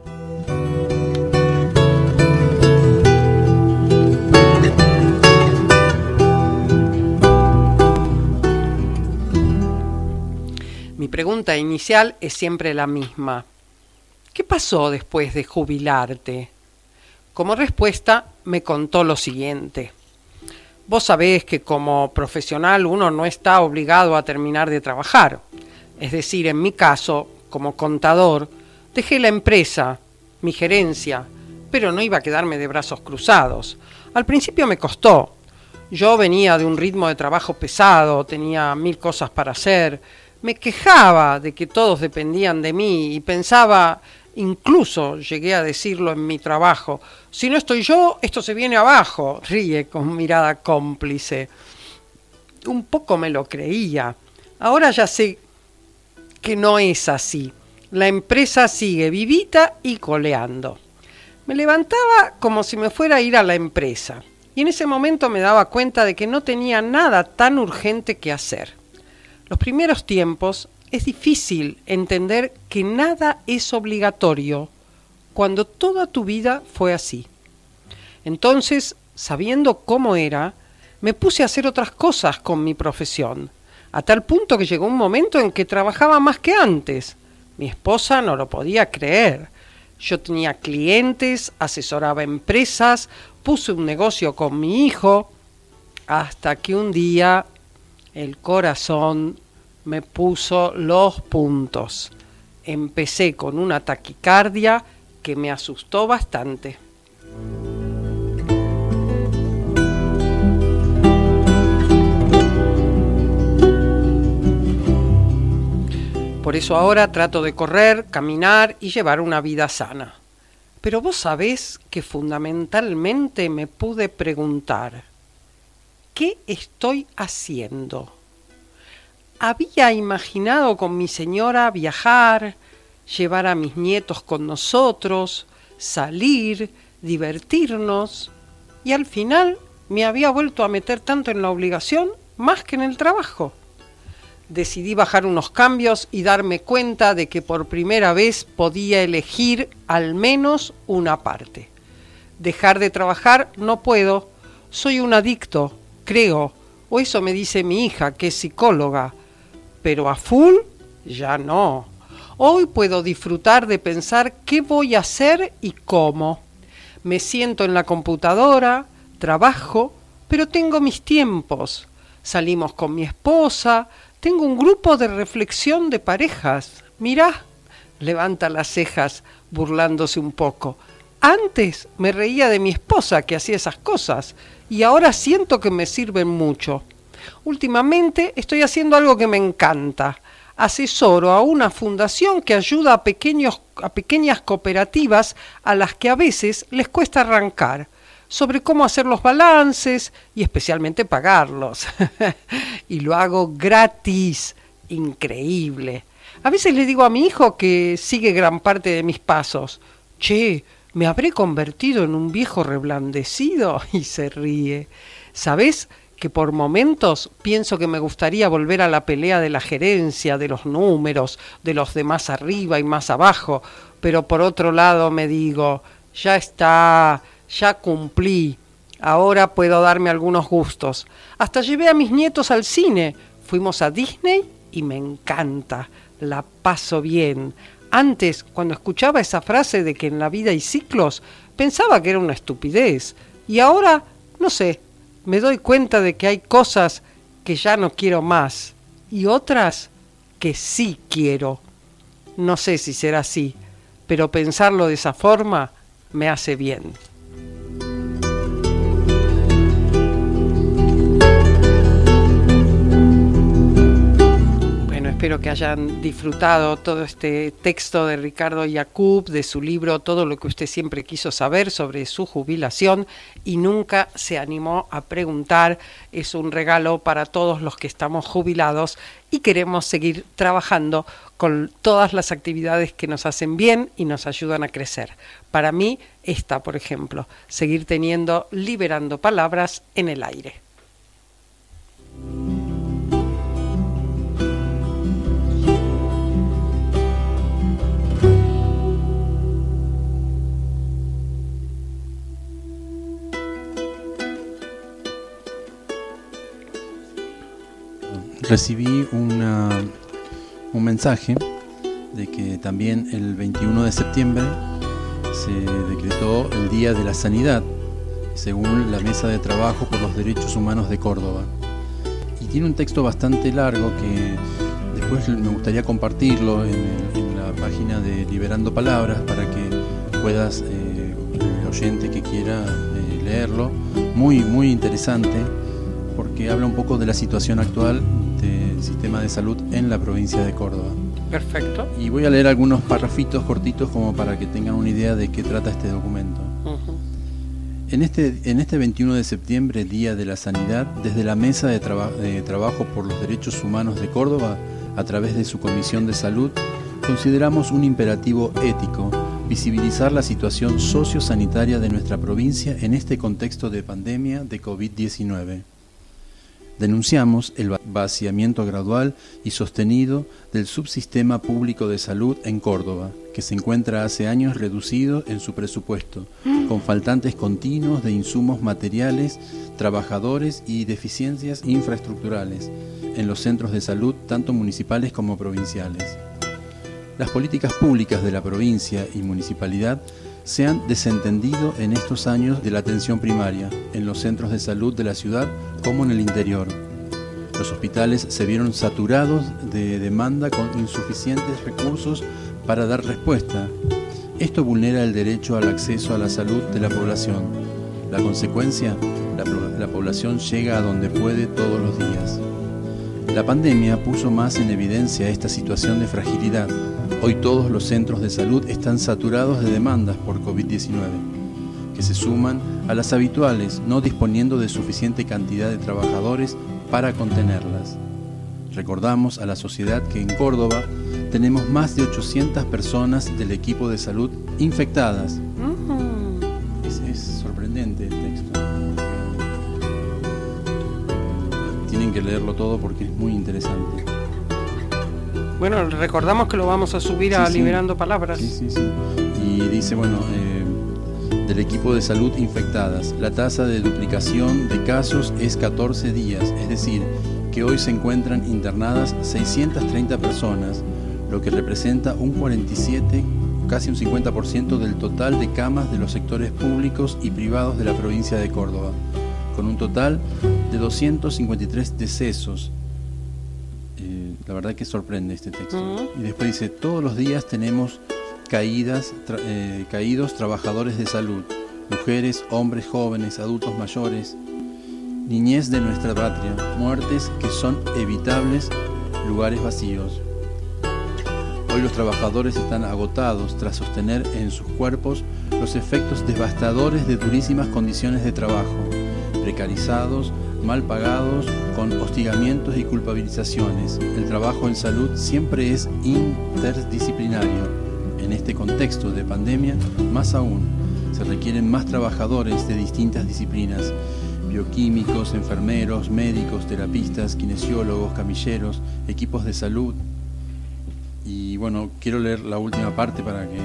Mi pregunta inicial es siempre la misma: ¿qué pasó después de jubilarte? Como respuesta me contó lo siguiente: vos sabés que como profesional uno no está obligado a terminar de trabajar. Es decir, en mi caso, como contador, dejé la empresa, mi gerencia, pero no iba a quedarme de brazos cruzados. Al principio me costó. Yo venía de un ritmo de trabajo pesado, tenía 1000 cosas para hacer. Me quejaba de que todos dependían de mí y pensaba, incluso llegué a decirlo en mi trabajo: si no estoy yo, esto se viene abajo. Ríe con mirada cómplice. Un poco me lo creía. Ahora ya sé que no es así. La empresa sigue vivita y coleando. Me levantaba como si me fuera a ir a la empresa. Y en ese momento me daba cuenta de que no tenía nada tan urgente que hacer. Los primeros tiempos es difícil entender que nada es obligatorio cuando toda tu vida fue así. Entonces, sabiendo cómo era, me puse a hacer otras cosas con mi profesión, a tal punto que llegó un momento en que trabajaba más que antes. Mi esposa no lo podía creer. Yo tenía clientes, asesoraba empresas, puse un negocio con mi hijo, hasta que un día el corazón me puso los puntos. Empecé con una taquicardia que me asustó bastante. Por eso ahora trato de correr, caminar y llevar una vida sana. Pero vos sabés que fundamentalmente me pude preguntar: ¿qué estoy haciendo? Había imaginado con mi señora viajar, llevar a mis nietos con nosotros, salir, divertirnos, y al final me había vuelto a meter tanto en la obligación más que en el trabajo. Decidí bajar unos cambios y darme cuenta de que por primera vez podía elegir al menos una parte. Dejar de trabajar no puedo, soy un adicto, creo, o eso me dice mi hija, que es psicóloga, pero a full ya no. Hoy puedo disfrutar de pensar qué voy a hacer y cómo. Me siento en la computadora, trabajo, pero tengo mis tiempos. Salimos con mi esposa, tengo un grupo de reflexión de parejas. Mirá, levanta las cejas burlándose un poco. Antes me reía de mi esposa que hacía esas cosas y ahora siento que me sirven mucho. Últimamente estoy haciendo algo que me encanta. Asesoro a una fundación que ayuda a pequeñas cooperativas a las que a veces les cuesta arrancar, sobre cómo hacer los balances y especialmente pagarlos. Y lo hago gratis, increíble. A veces le digo a mi hijo que sigue gran parte de mis pasos. Che, ¿me habré convertido en un viejo reblandecido? Y se ríe. ¿Sabés que por momentos pienso que me gustaría volver a la pelea de la gerencia, de los números, de los de más arriba y más abajo? Pero por otro lado me digo, ya está, ya cumplí, ahora puedo darme algunos gustos. Hasta llevé a mis nietos al cine, fuimos a Disney y me encanta, la paso bien. Antes, cuando escuchaba esa frase de que en la vida hay ciclos, pensaba que era una estupidez. Y ahora, no sé, me doy cuenta de que hay cosas que ya no quiero más y otras que sí quiero. No sé si será así, pero pensarlo de esa forma me hace bien. Espero que hayan disfrutado todo este texto de Ricardo Yacoub, de su libro Todo lo que usted siempre quiso saber sobre su jubilación y nunca se animó a preguntar. Es un regalo para todos los que estamos jubilados y queremos seguir trabajando con todas las actividades que nos hacen bien y nos ayudan a crecer. Para mí, esta, por ejemplo, seguir teniendo Liberando Palabras en el aire. Recibí un mensaje de que también el 21 de septiembre se decretó el Día de la Sanidad, según la Mesa de Trabajo por los Derechos Humanos de Córdoba. Y tiene un texto bastante largo que después me gustaría compartirlo en la página de Liberando Palabras para que puedas, el oyente que quiera leerlo, muy, muy interesante, porque habla un poco de la situación actual del sistema de salud en la provincia de Córdoba. Perfecto. Y voy a leer algunos parrafitos cortitos como para que tengan una idea de qué trata este documento. Uh-huh. En este 21 de septiembre, Día de la Sanidad, desde la Mesa de Trabajo por los Derechos Humanos de Córdoba, a través de su Comisión de Salud, consideramos un imperativo ético visibilizar la situación sociosanitaria de nuestra provincia en este contexto de pandemia de COVID-19. Denunciamos el vaciamiento gradual y sostenido del subsistema público de salud en Córdoba, que se encuentra hace años reducido en su presupuesto, con faltantes continuos de insumos materiales, trabajadores y deficiencias infraestructurales en los centros de salud, tanto municipales como provinciales. Las políticas públicas de la provincia y municipalidad se han desentendido en estos años de la atención primaria, en los centros de salud de la ciudad como en el interior. Los hospitales se vieron saturados de demanda con insuficientes recursos para dar respuesta. Esto vulnera el derecho al acceso a la salud de la población. La consecuencia, la población llega a donde puede todos los días. La pandemia puso más en evidencia esta situación de fragilidad. Hoy todos los centros de salud están saturados de demandas por COVID-19, que se suman a las habituales, no disponiendo de suficiente cantidad de trabajadores para contenerlas. Recordamos a la sociedad que en Córdoba tenemos más de 800 personas del equipo de salud infectadas. Es sorprendente el texto. Tienen que leerlo todo porque es muy interesante. Bueno, recordamos que lo vamos a subir a Liberando Palabras. Sí. Y dice, del equipo de salud infectadas, la tasa de duplicación de casos es 14 días, es decir, que hoy se encuentran internadas 630 personas, lo que representa un 47, casi un 50% del total de camas de los sectores públicos y privados de la provincia de Córdoba, con un total de 253 decesos. La verdad que sorprende este texto. Y después dice, todos los días tenemos caídos trabajadores de salud, mujeres, hombres jóvenes, adultos mayores, niñez de nuestra patria, muertes que son evitables, lugares vacíos. Hoy los trabajadores están agotados tras sostener en sus cuerpos los efectos devastadores de durísimas condiciones de trabajo, precarizados, mal pagados, con hostigamientos y culpabilizaciones. El trabajo en salud siempre es interdisciplinario. En este contexto de pandemia, más aún, se requieren más trabajadores de distintas disciplinas: bioquímicos, enfermeros, médicos, terapistas, kinesiólogos, camilleros, equipos de salud. Y bueno, quiero leer la última parte para que...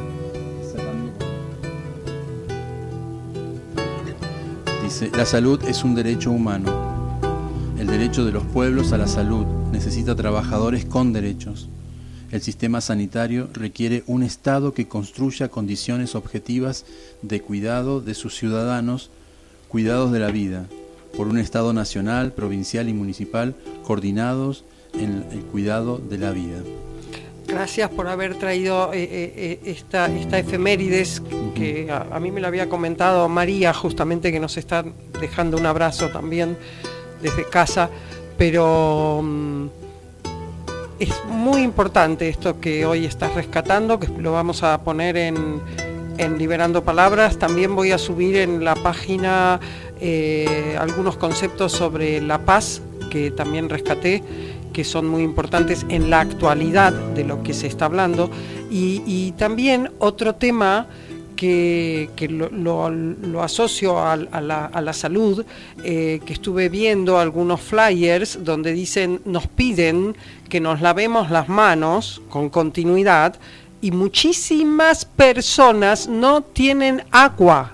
Dice, la salud es un derecho humano. El derecho de los pueblos a la salud necesita trabajadores con derechos. El sistema sanitario requiere un Estado que construya condiciones objetivas de cuidado de sus ciudadanos, cuidados de la vida, por un Estado nacional, provincial y municipal coordinados en el cuidado de la vida. Gracias por haber traído esta efemérides que a mí me la había comentado María, justamente, que nos está dejando un abrazo también desde casa, pero es muy importante esto que hoy estás rescatando, que lo vamos a poner en Liberando Palabras. También voy a subir en la página algunos conceptos sobre la paz que también rescaté, que son muy importantes en la actualidad de lo que se está hablando, y también otro tema que lo asocio a la salud, que estuve viendo algunos flyers donde nos piden que nos lavemos las manos con continuidad, y muchísimas personas no tienen agua.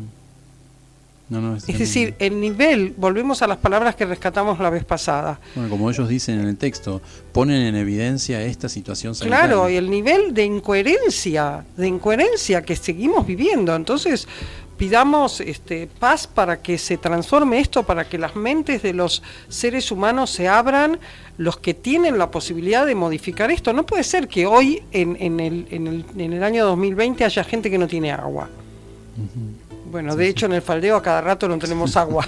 Es decir, el nivel, volvemos a las palabras que rescatamos la vez pasada. Bueno, como ellos dicen en el texto, ponen en evidencia esta situación sanitaria. Claro, y el nivel de incoherencia que seguimos viviendo. Entonces, pidamos paz para que se transforme esto, para que las mentes de los seres humanos se abran, los que tienen la posibilidad de modificar esto. No puede ser que hoy, en el año 2020, haya gente que no tiene agua. Bueno, de hecho en el faldeo a cada rato no tenemos agua.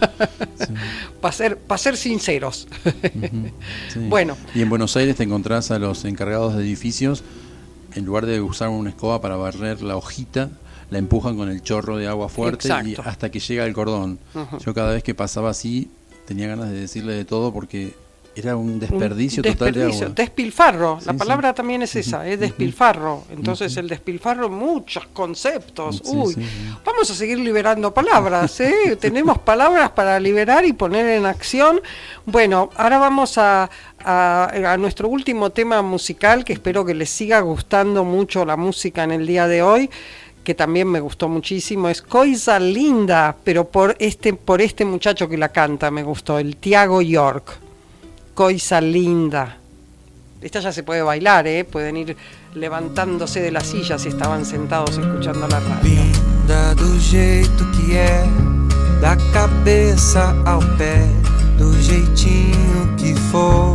Para ser sinceros. Bueno. Y en Buenos Aires te encontrás a los encargados de edificios, en lugar de usar una escoba para barrer la hojita, la empujan con el chorro de agua fuerte. Exacto. Y hasta que llega el cordón. Yo cada vez que pasaba así tenía ganas de decirle de todo, porque era un desperdicio total de agua. Despilfarro, la palabra también es esa, es despilfarro. Entonces el despilfarro, muchos conceptos. Vamos a seguir liberando palabras, tenemos palabras para liberar y poner en acción. Bueno, ahora vamos a nuestro último tema musical, que espero que les siga gustando mucho la música en el día de hoy, que también me gustó muchísimo. Es Coisa Linda, pero por este muchacho que la canta me gustó, el Tiago York. Coisa Linda. Esta ya se puede bailar, pueden ir levantándose de la silla si estaban sentados escuchando la radio. Linda do jeito que é, da cabeça ao pé, do jeitinho que for.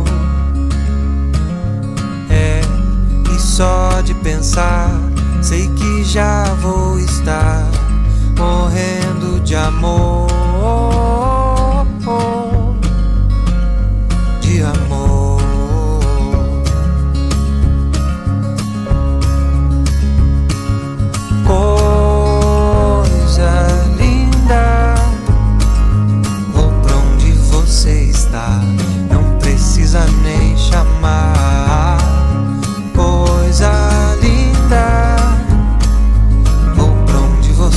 E só de pensar, sei que já vou estar morrendo de amor. De amor. Coisa linda, vou pra onde você está, não precisa nem chamar. Coisa linda, vou pra onde você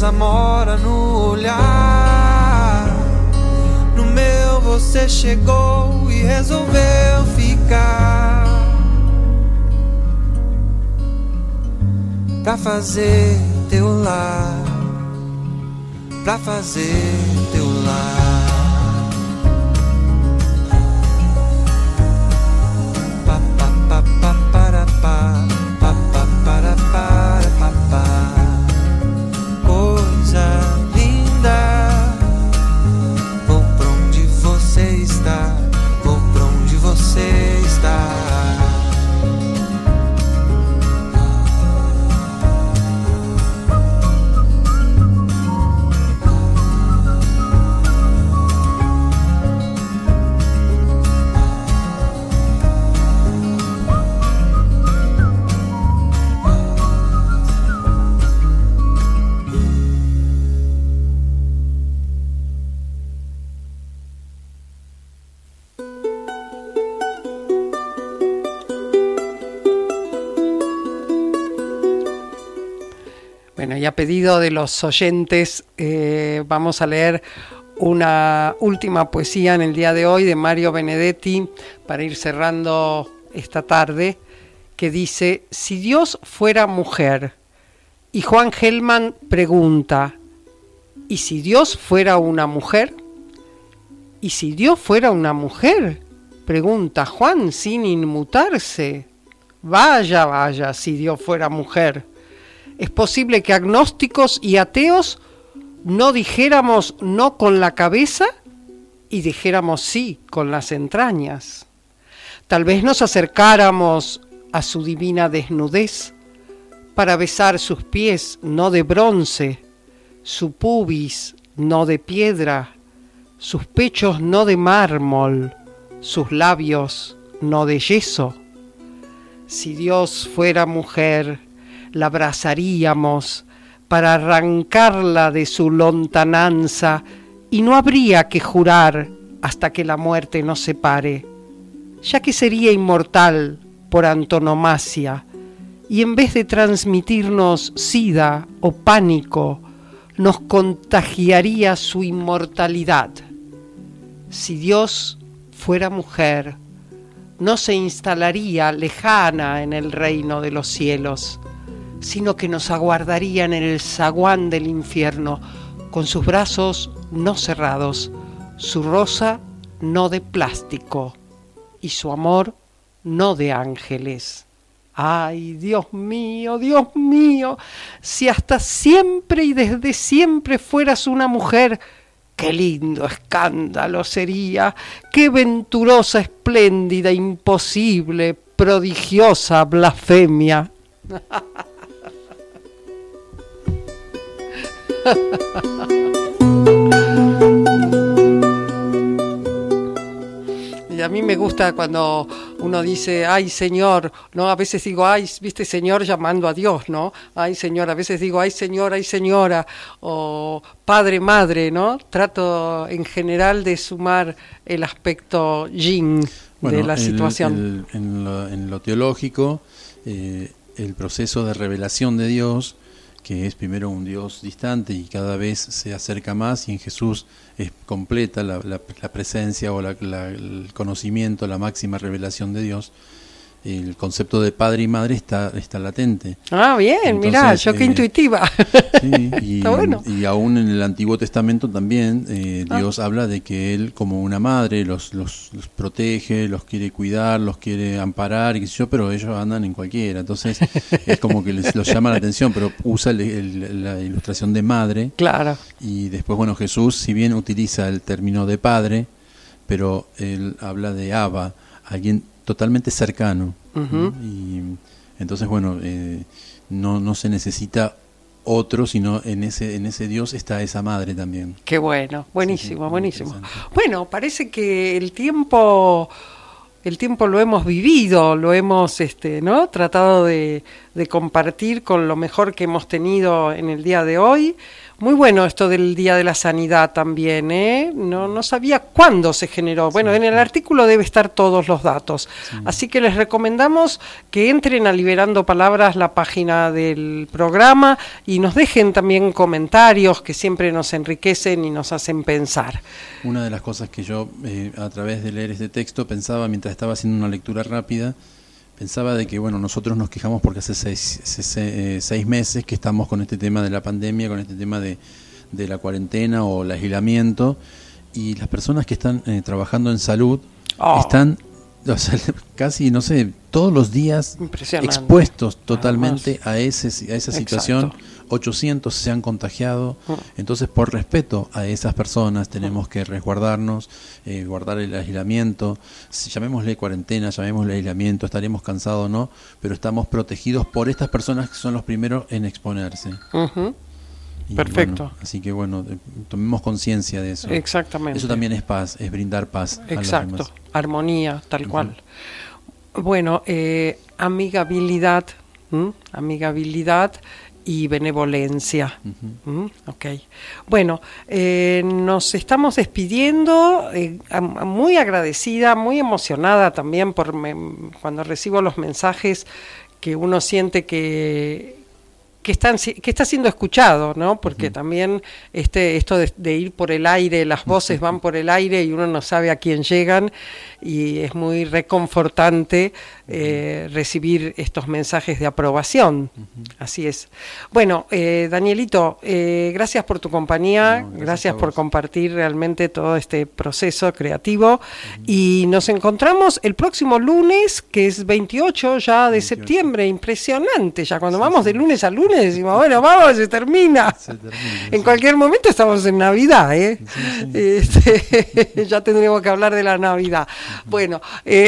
certeza mora no olhar. No meu você chegou e resolveu ficar pra fazer teu lar, pra fazer teu lar. Pa pa pa pa para pa pa pa para para pa pa. Coisa linda, vou pra onde você está, vou pra onde você está. Bueno, y a pedido de los oyentes, vamos a leer una última poesía en el día de hoy de Mario Benedetti para ir cerrando esta tarde, que dice: si Dios fuera mujer. Y Juan Gelman pregunta: ¿y si Dios fuera una mujer? ¿Y si Dios fuera una mujer? Pregunta Juan sin inmutarse. Vaya, vaya, si Dios fuera mujer. Es posible que agnósticos y ateos no dijéramos no con la cabeza y dijéramos sí con las entrañas. Tal vez nos acercáramos a su divina desnudez para besar sus pies no de bronce, su pubis no de piedra, sus pechos no de mármol, sus labios no de yeso. Si Dios fuera mujer, la abrazaríamos para arrancarla de su lontananza y no habría que jurar hasta que la muerte nos separe, ya que sería inmortal por antonomasia y en vez de transmitirnos sida o pánico, nos contagiaría su inmortalidad. Si Dios fuera mujer, no se instalaría lejana en el reino de los cielos, sino que nos aguardaría en el zaguán del infierno, con sus brazos no cerrados, su rosa no de plástico y su amor no de ángeles. ¡Ay, Dios mío, si hasta siempre y desde siempre fueras una mujer! ¡Qué lindo escándalo sería! ¡Qué venturosa, espléndida, imposible, prodigiosa blasfemia! Y a mí me gusta cuando uno dice, ay Señor, ¿no? A veces digo, ay, viste Señor llamando a Dios, ¿no? Ay Señor, a veces digo, ay Señor, ay Señora, o Padre, Madre, ¿no? Trato en general de sumar el aspecto yin de la situación. En lo teológico, el proceso de revelación de Dios, que es primero un Dios distante y cada vez se acerca más, y en Jesús es completa la presencia o el conocimiento, la máxima revelación de Dios. El concepto de padre y madre está latente. Ah, bien. Entonces, mirá, yo qué intuitiva. Sí, está bueno. Y aún en el Antiguo Testamento también Dios habla de que Él, como una madre, los protege, los quiere cuidar, los quiere amparar, y qué sé yo, pero ellos andan en cualquiera. Entonces es como que los llama la atención, pero usa la ilustración de madre. Claro. Y después, bueno, Jesús, si bien utiliza el término de padre, pero Él habla de Abba, alguien totalmente cercano. Uh-huh. Y entonces, bueno, no se necesita otro, sino en ese Dios está esa madre también. Qué bueno, buenísimo, sí, buenísimo. Bueno, parece que el tiempo lo hemos vivido, lo hemos ¿no? tratado de compartir con lo mejor que hemos tenido en el día de hoy. Muy bueno esto del Día de la Sanidad también, ¿eh? No sabía cuándo se generó. Bueno, en el artículo debe estar todos los datos. Sí. Así que les recomendamos que entren a Liberando Palabras, la página del programa, y nos dejen también comentarios que siempre nos enriquecen y nos hacen pensar. Una de las cosas que yo, a través de leer este texto, pensaba mientras estaba haciendo una lectura rápida, pensaba de que, bueno, nosotros nos quejamos porque hace seis meses que estamos con este tema de la pandemia, con este tema de la cuarentena o el aislamiento, y las personas que están trabajando en salud están, o sea, casi, no sé, todos los días expuestos totalmente a esa situación. 800 se han contagiado, entonces por respeto a esas personas tenemos que resguardarnos, guardar el aislamiento, llamémosle cuarentena, llamémosle aislamiento, estaremos cansados o no, pero estamos protegidos por estas personas que son los primeros en exponerse. Perfecto. Bueno, así que bueno, tomemos conciencia de eso. Exactamente. Eso también es paz, es brindar paz. Exacto, a los demás. Armonía, tal cual. Bueno, amigabilidad y benevolencia. Okay. Bueno, nos estamos despidiendo, muy agradecida, muy emocionada también cuando recibo los mensajes que uno siente que está siendo escuchado, ¿no? Porque también esto de ir por el aire, las voces van por el aire y uno no sabe a quién llegan, y es muy reconfortante recibir estos mensajes de aprobación. Así es. Bueno, Danielito, gracias por tu compañía, gracias por compartir realmente todo este proceso creativo, y nos encontramos el próximo lunes, que es 28 ya de septiembre. Impresionante, ya cuando vamos de lunes a lunes decimos, bueno, vamos, se termina. En cualquier momento estamos en Navidad, ya tendremos que hablar de la Navidad. Bueno,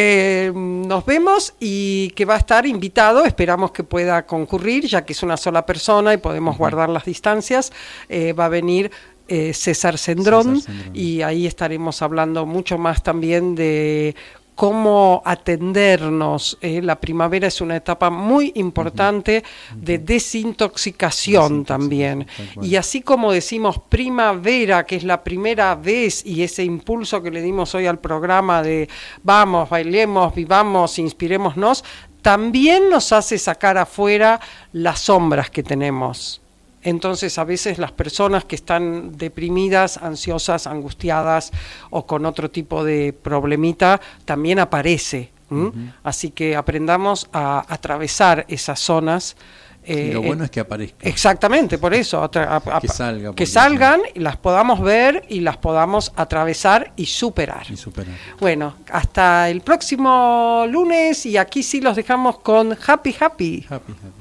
nos vemos, y que va a estar invitado, esperamos que pueda concurrir, ya que es una sola persona y podemos guardar las distancias, va a venir César Cendrón, y ahí estaremos hablando mucho más también de cómo atendernos. La primavera es una etapa muy importante de desintoxicación también. Y así como decimos primavera, que es la primera vez, y ese impulso que le dimos hoy al programa de vamos, bailemos, vivamos, inspirémonos, también nos hace sacar afuera las sombras que tenemos. Entonces, a veces las personas que están deprimidas, ansiosas, angustiadas o con otro tipo de problemita, también aparece. Así que aprendamos a atravesar esas zonas. Lo bueno es que aparezcan. Exactamente, por eso. Que salgan, y las podamos ver y las podamos atravesar y superar. Bueno, hasta el próximo lunes, y aquí sí los dejamos con Happy Happy. Happy Happy.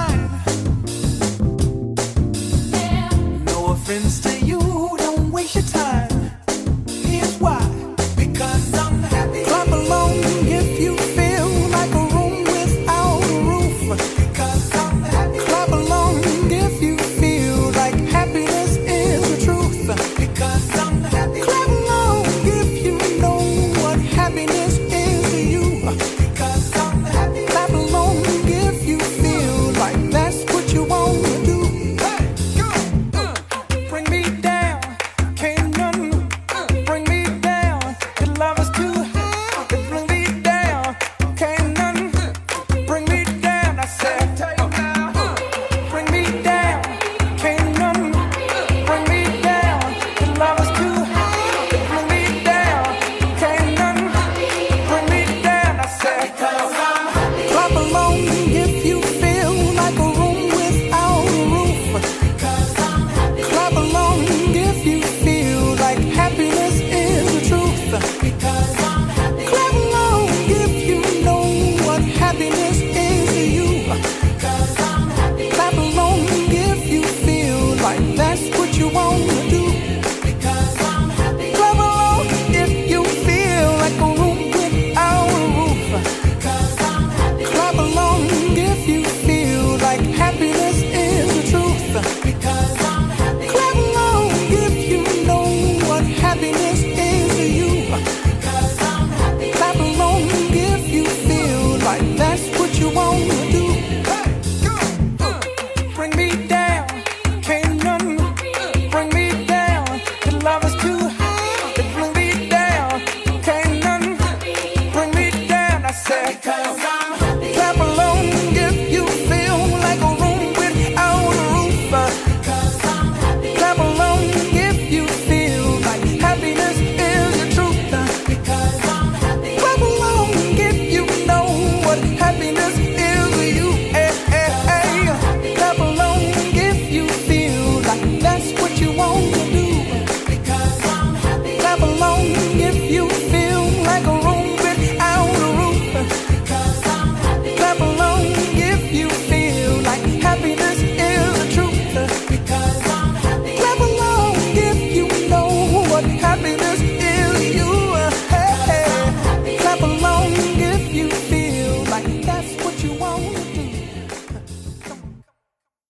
Friends to you, don't waste your time.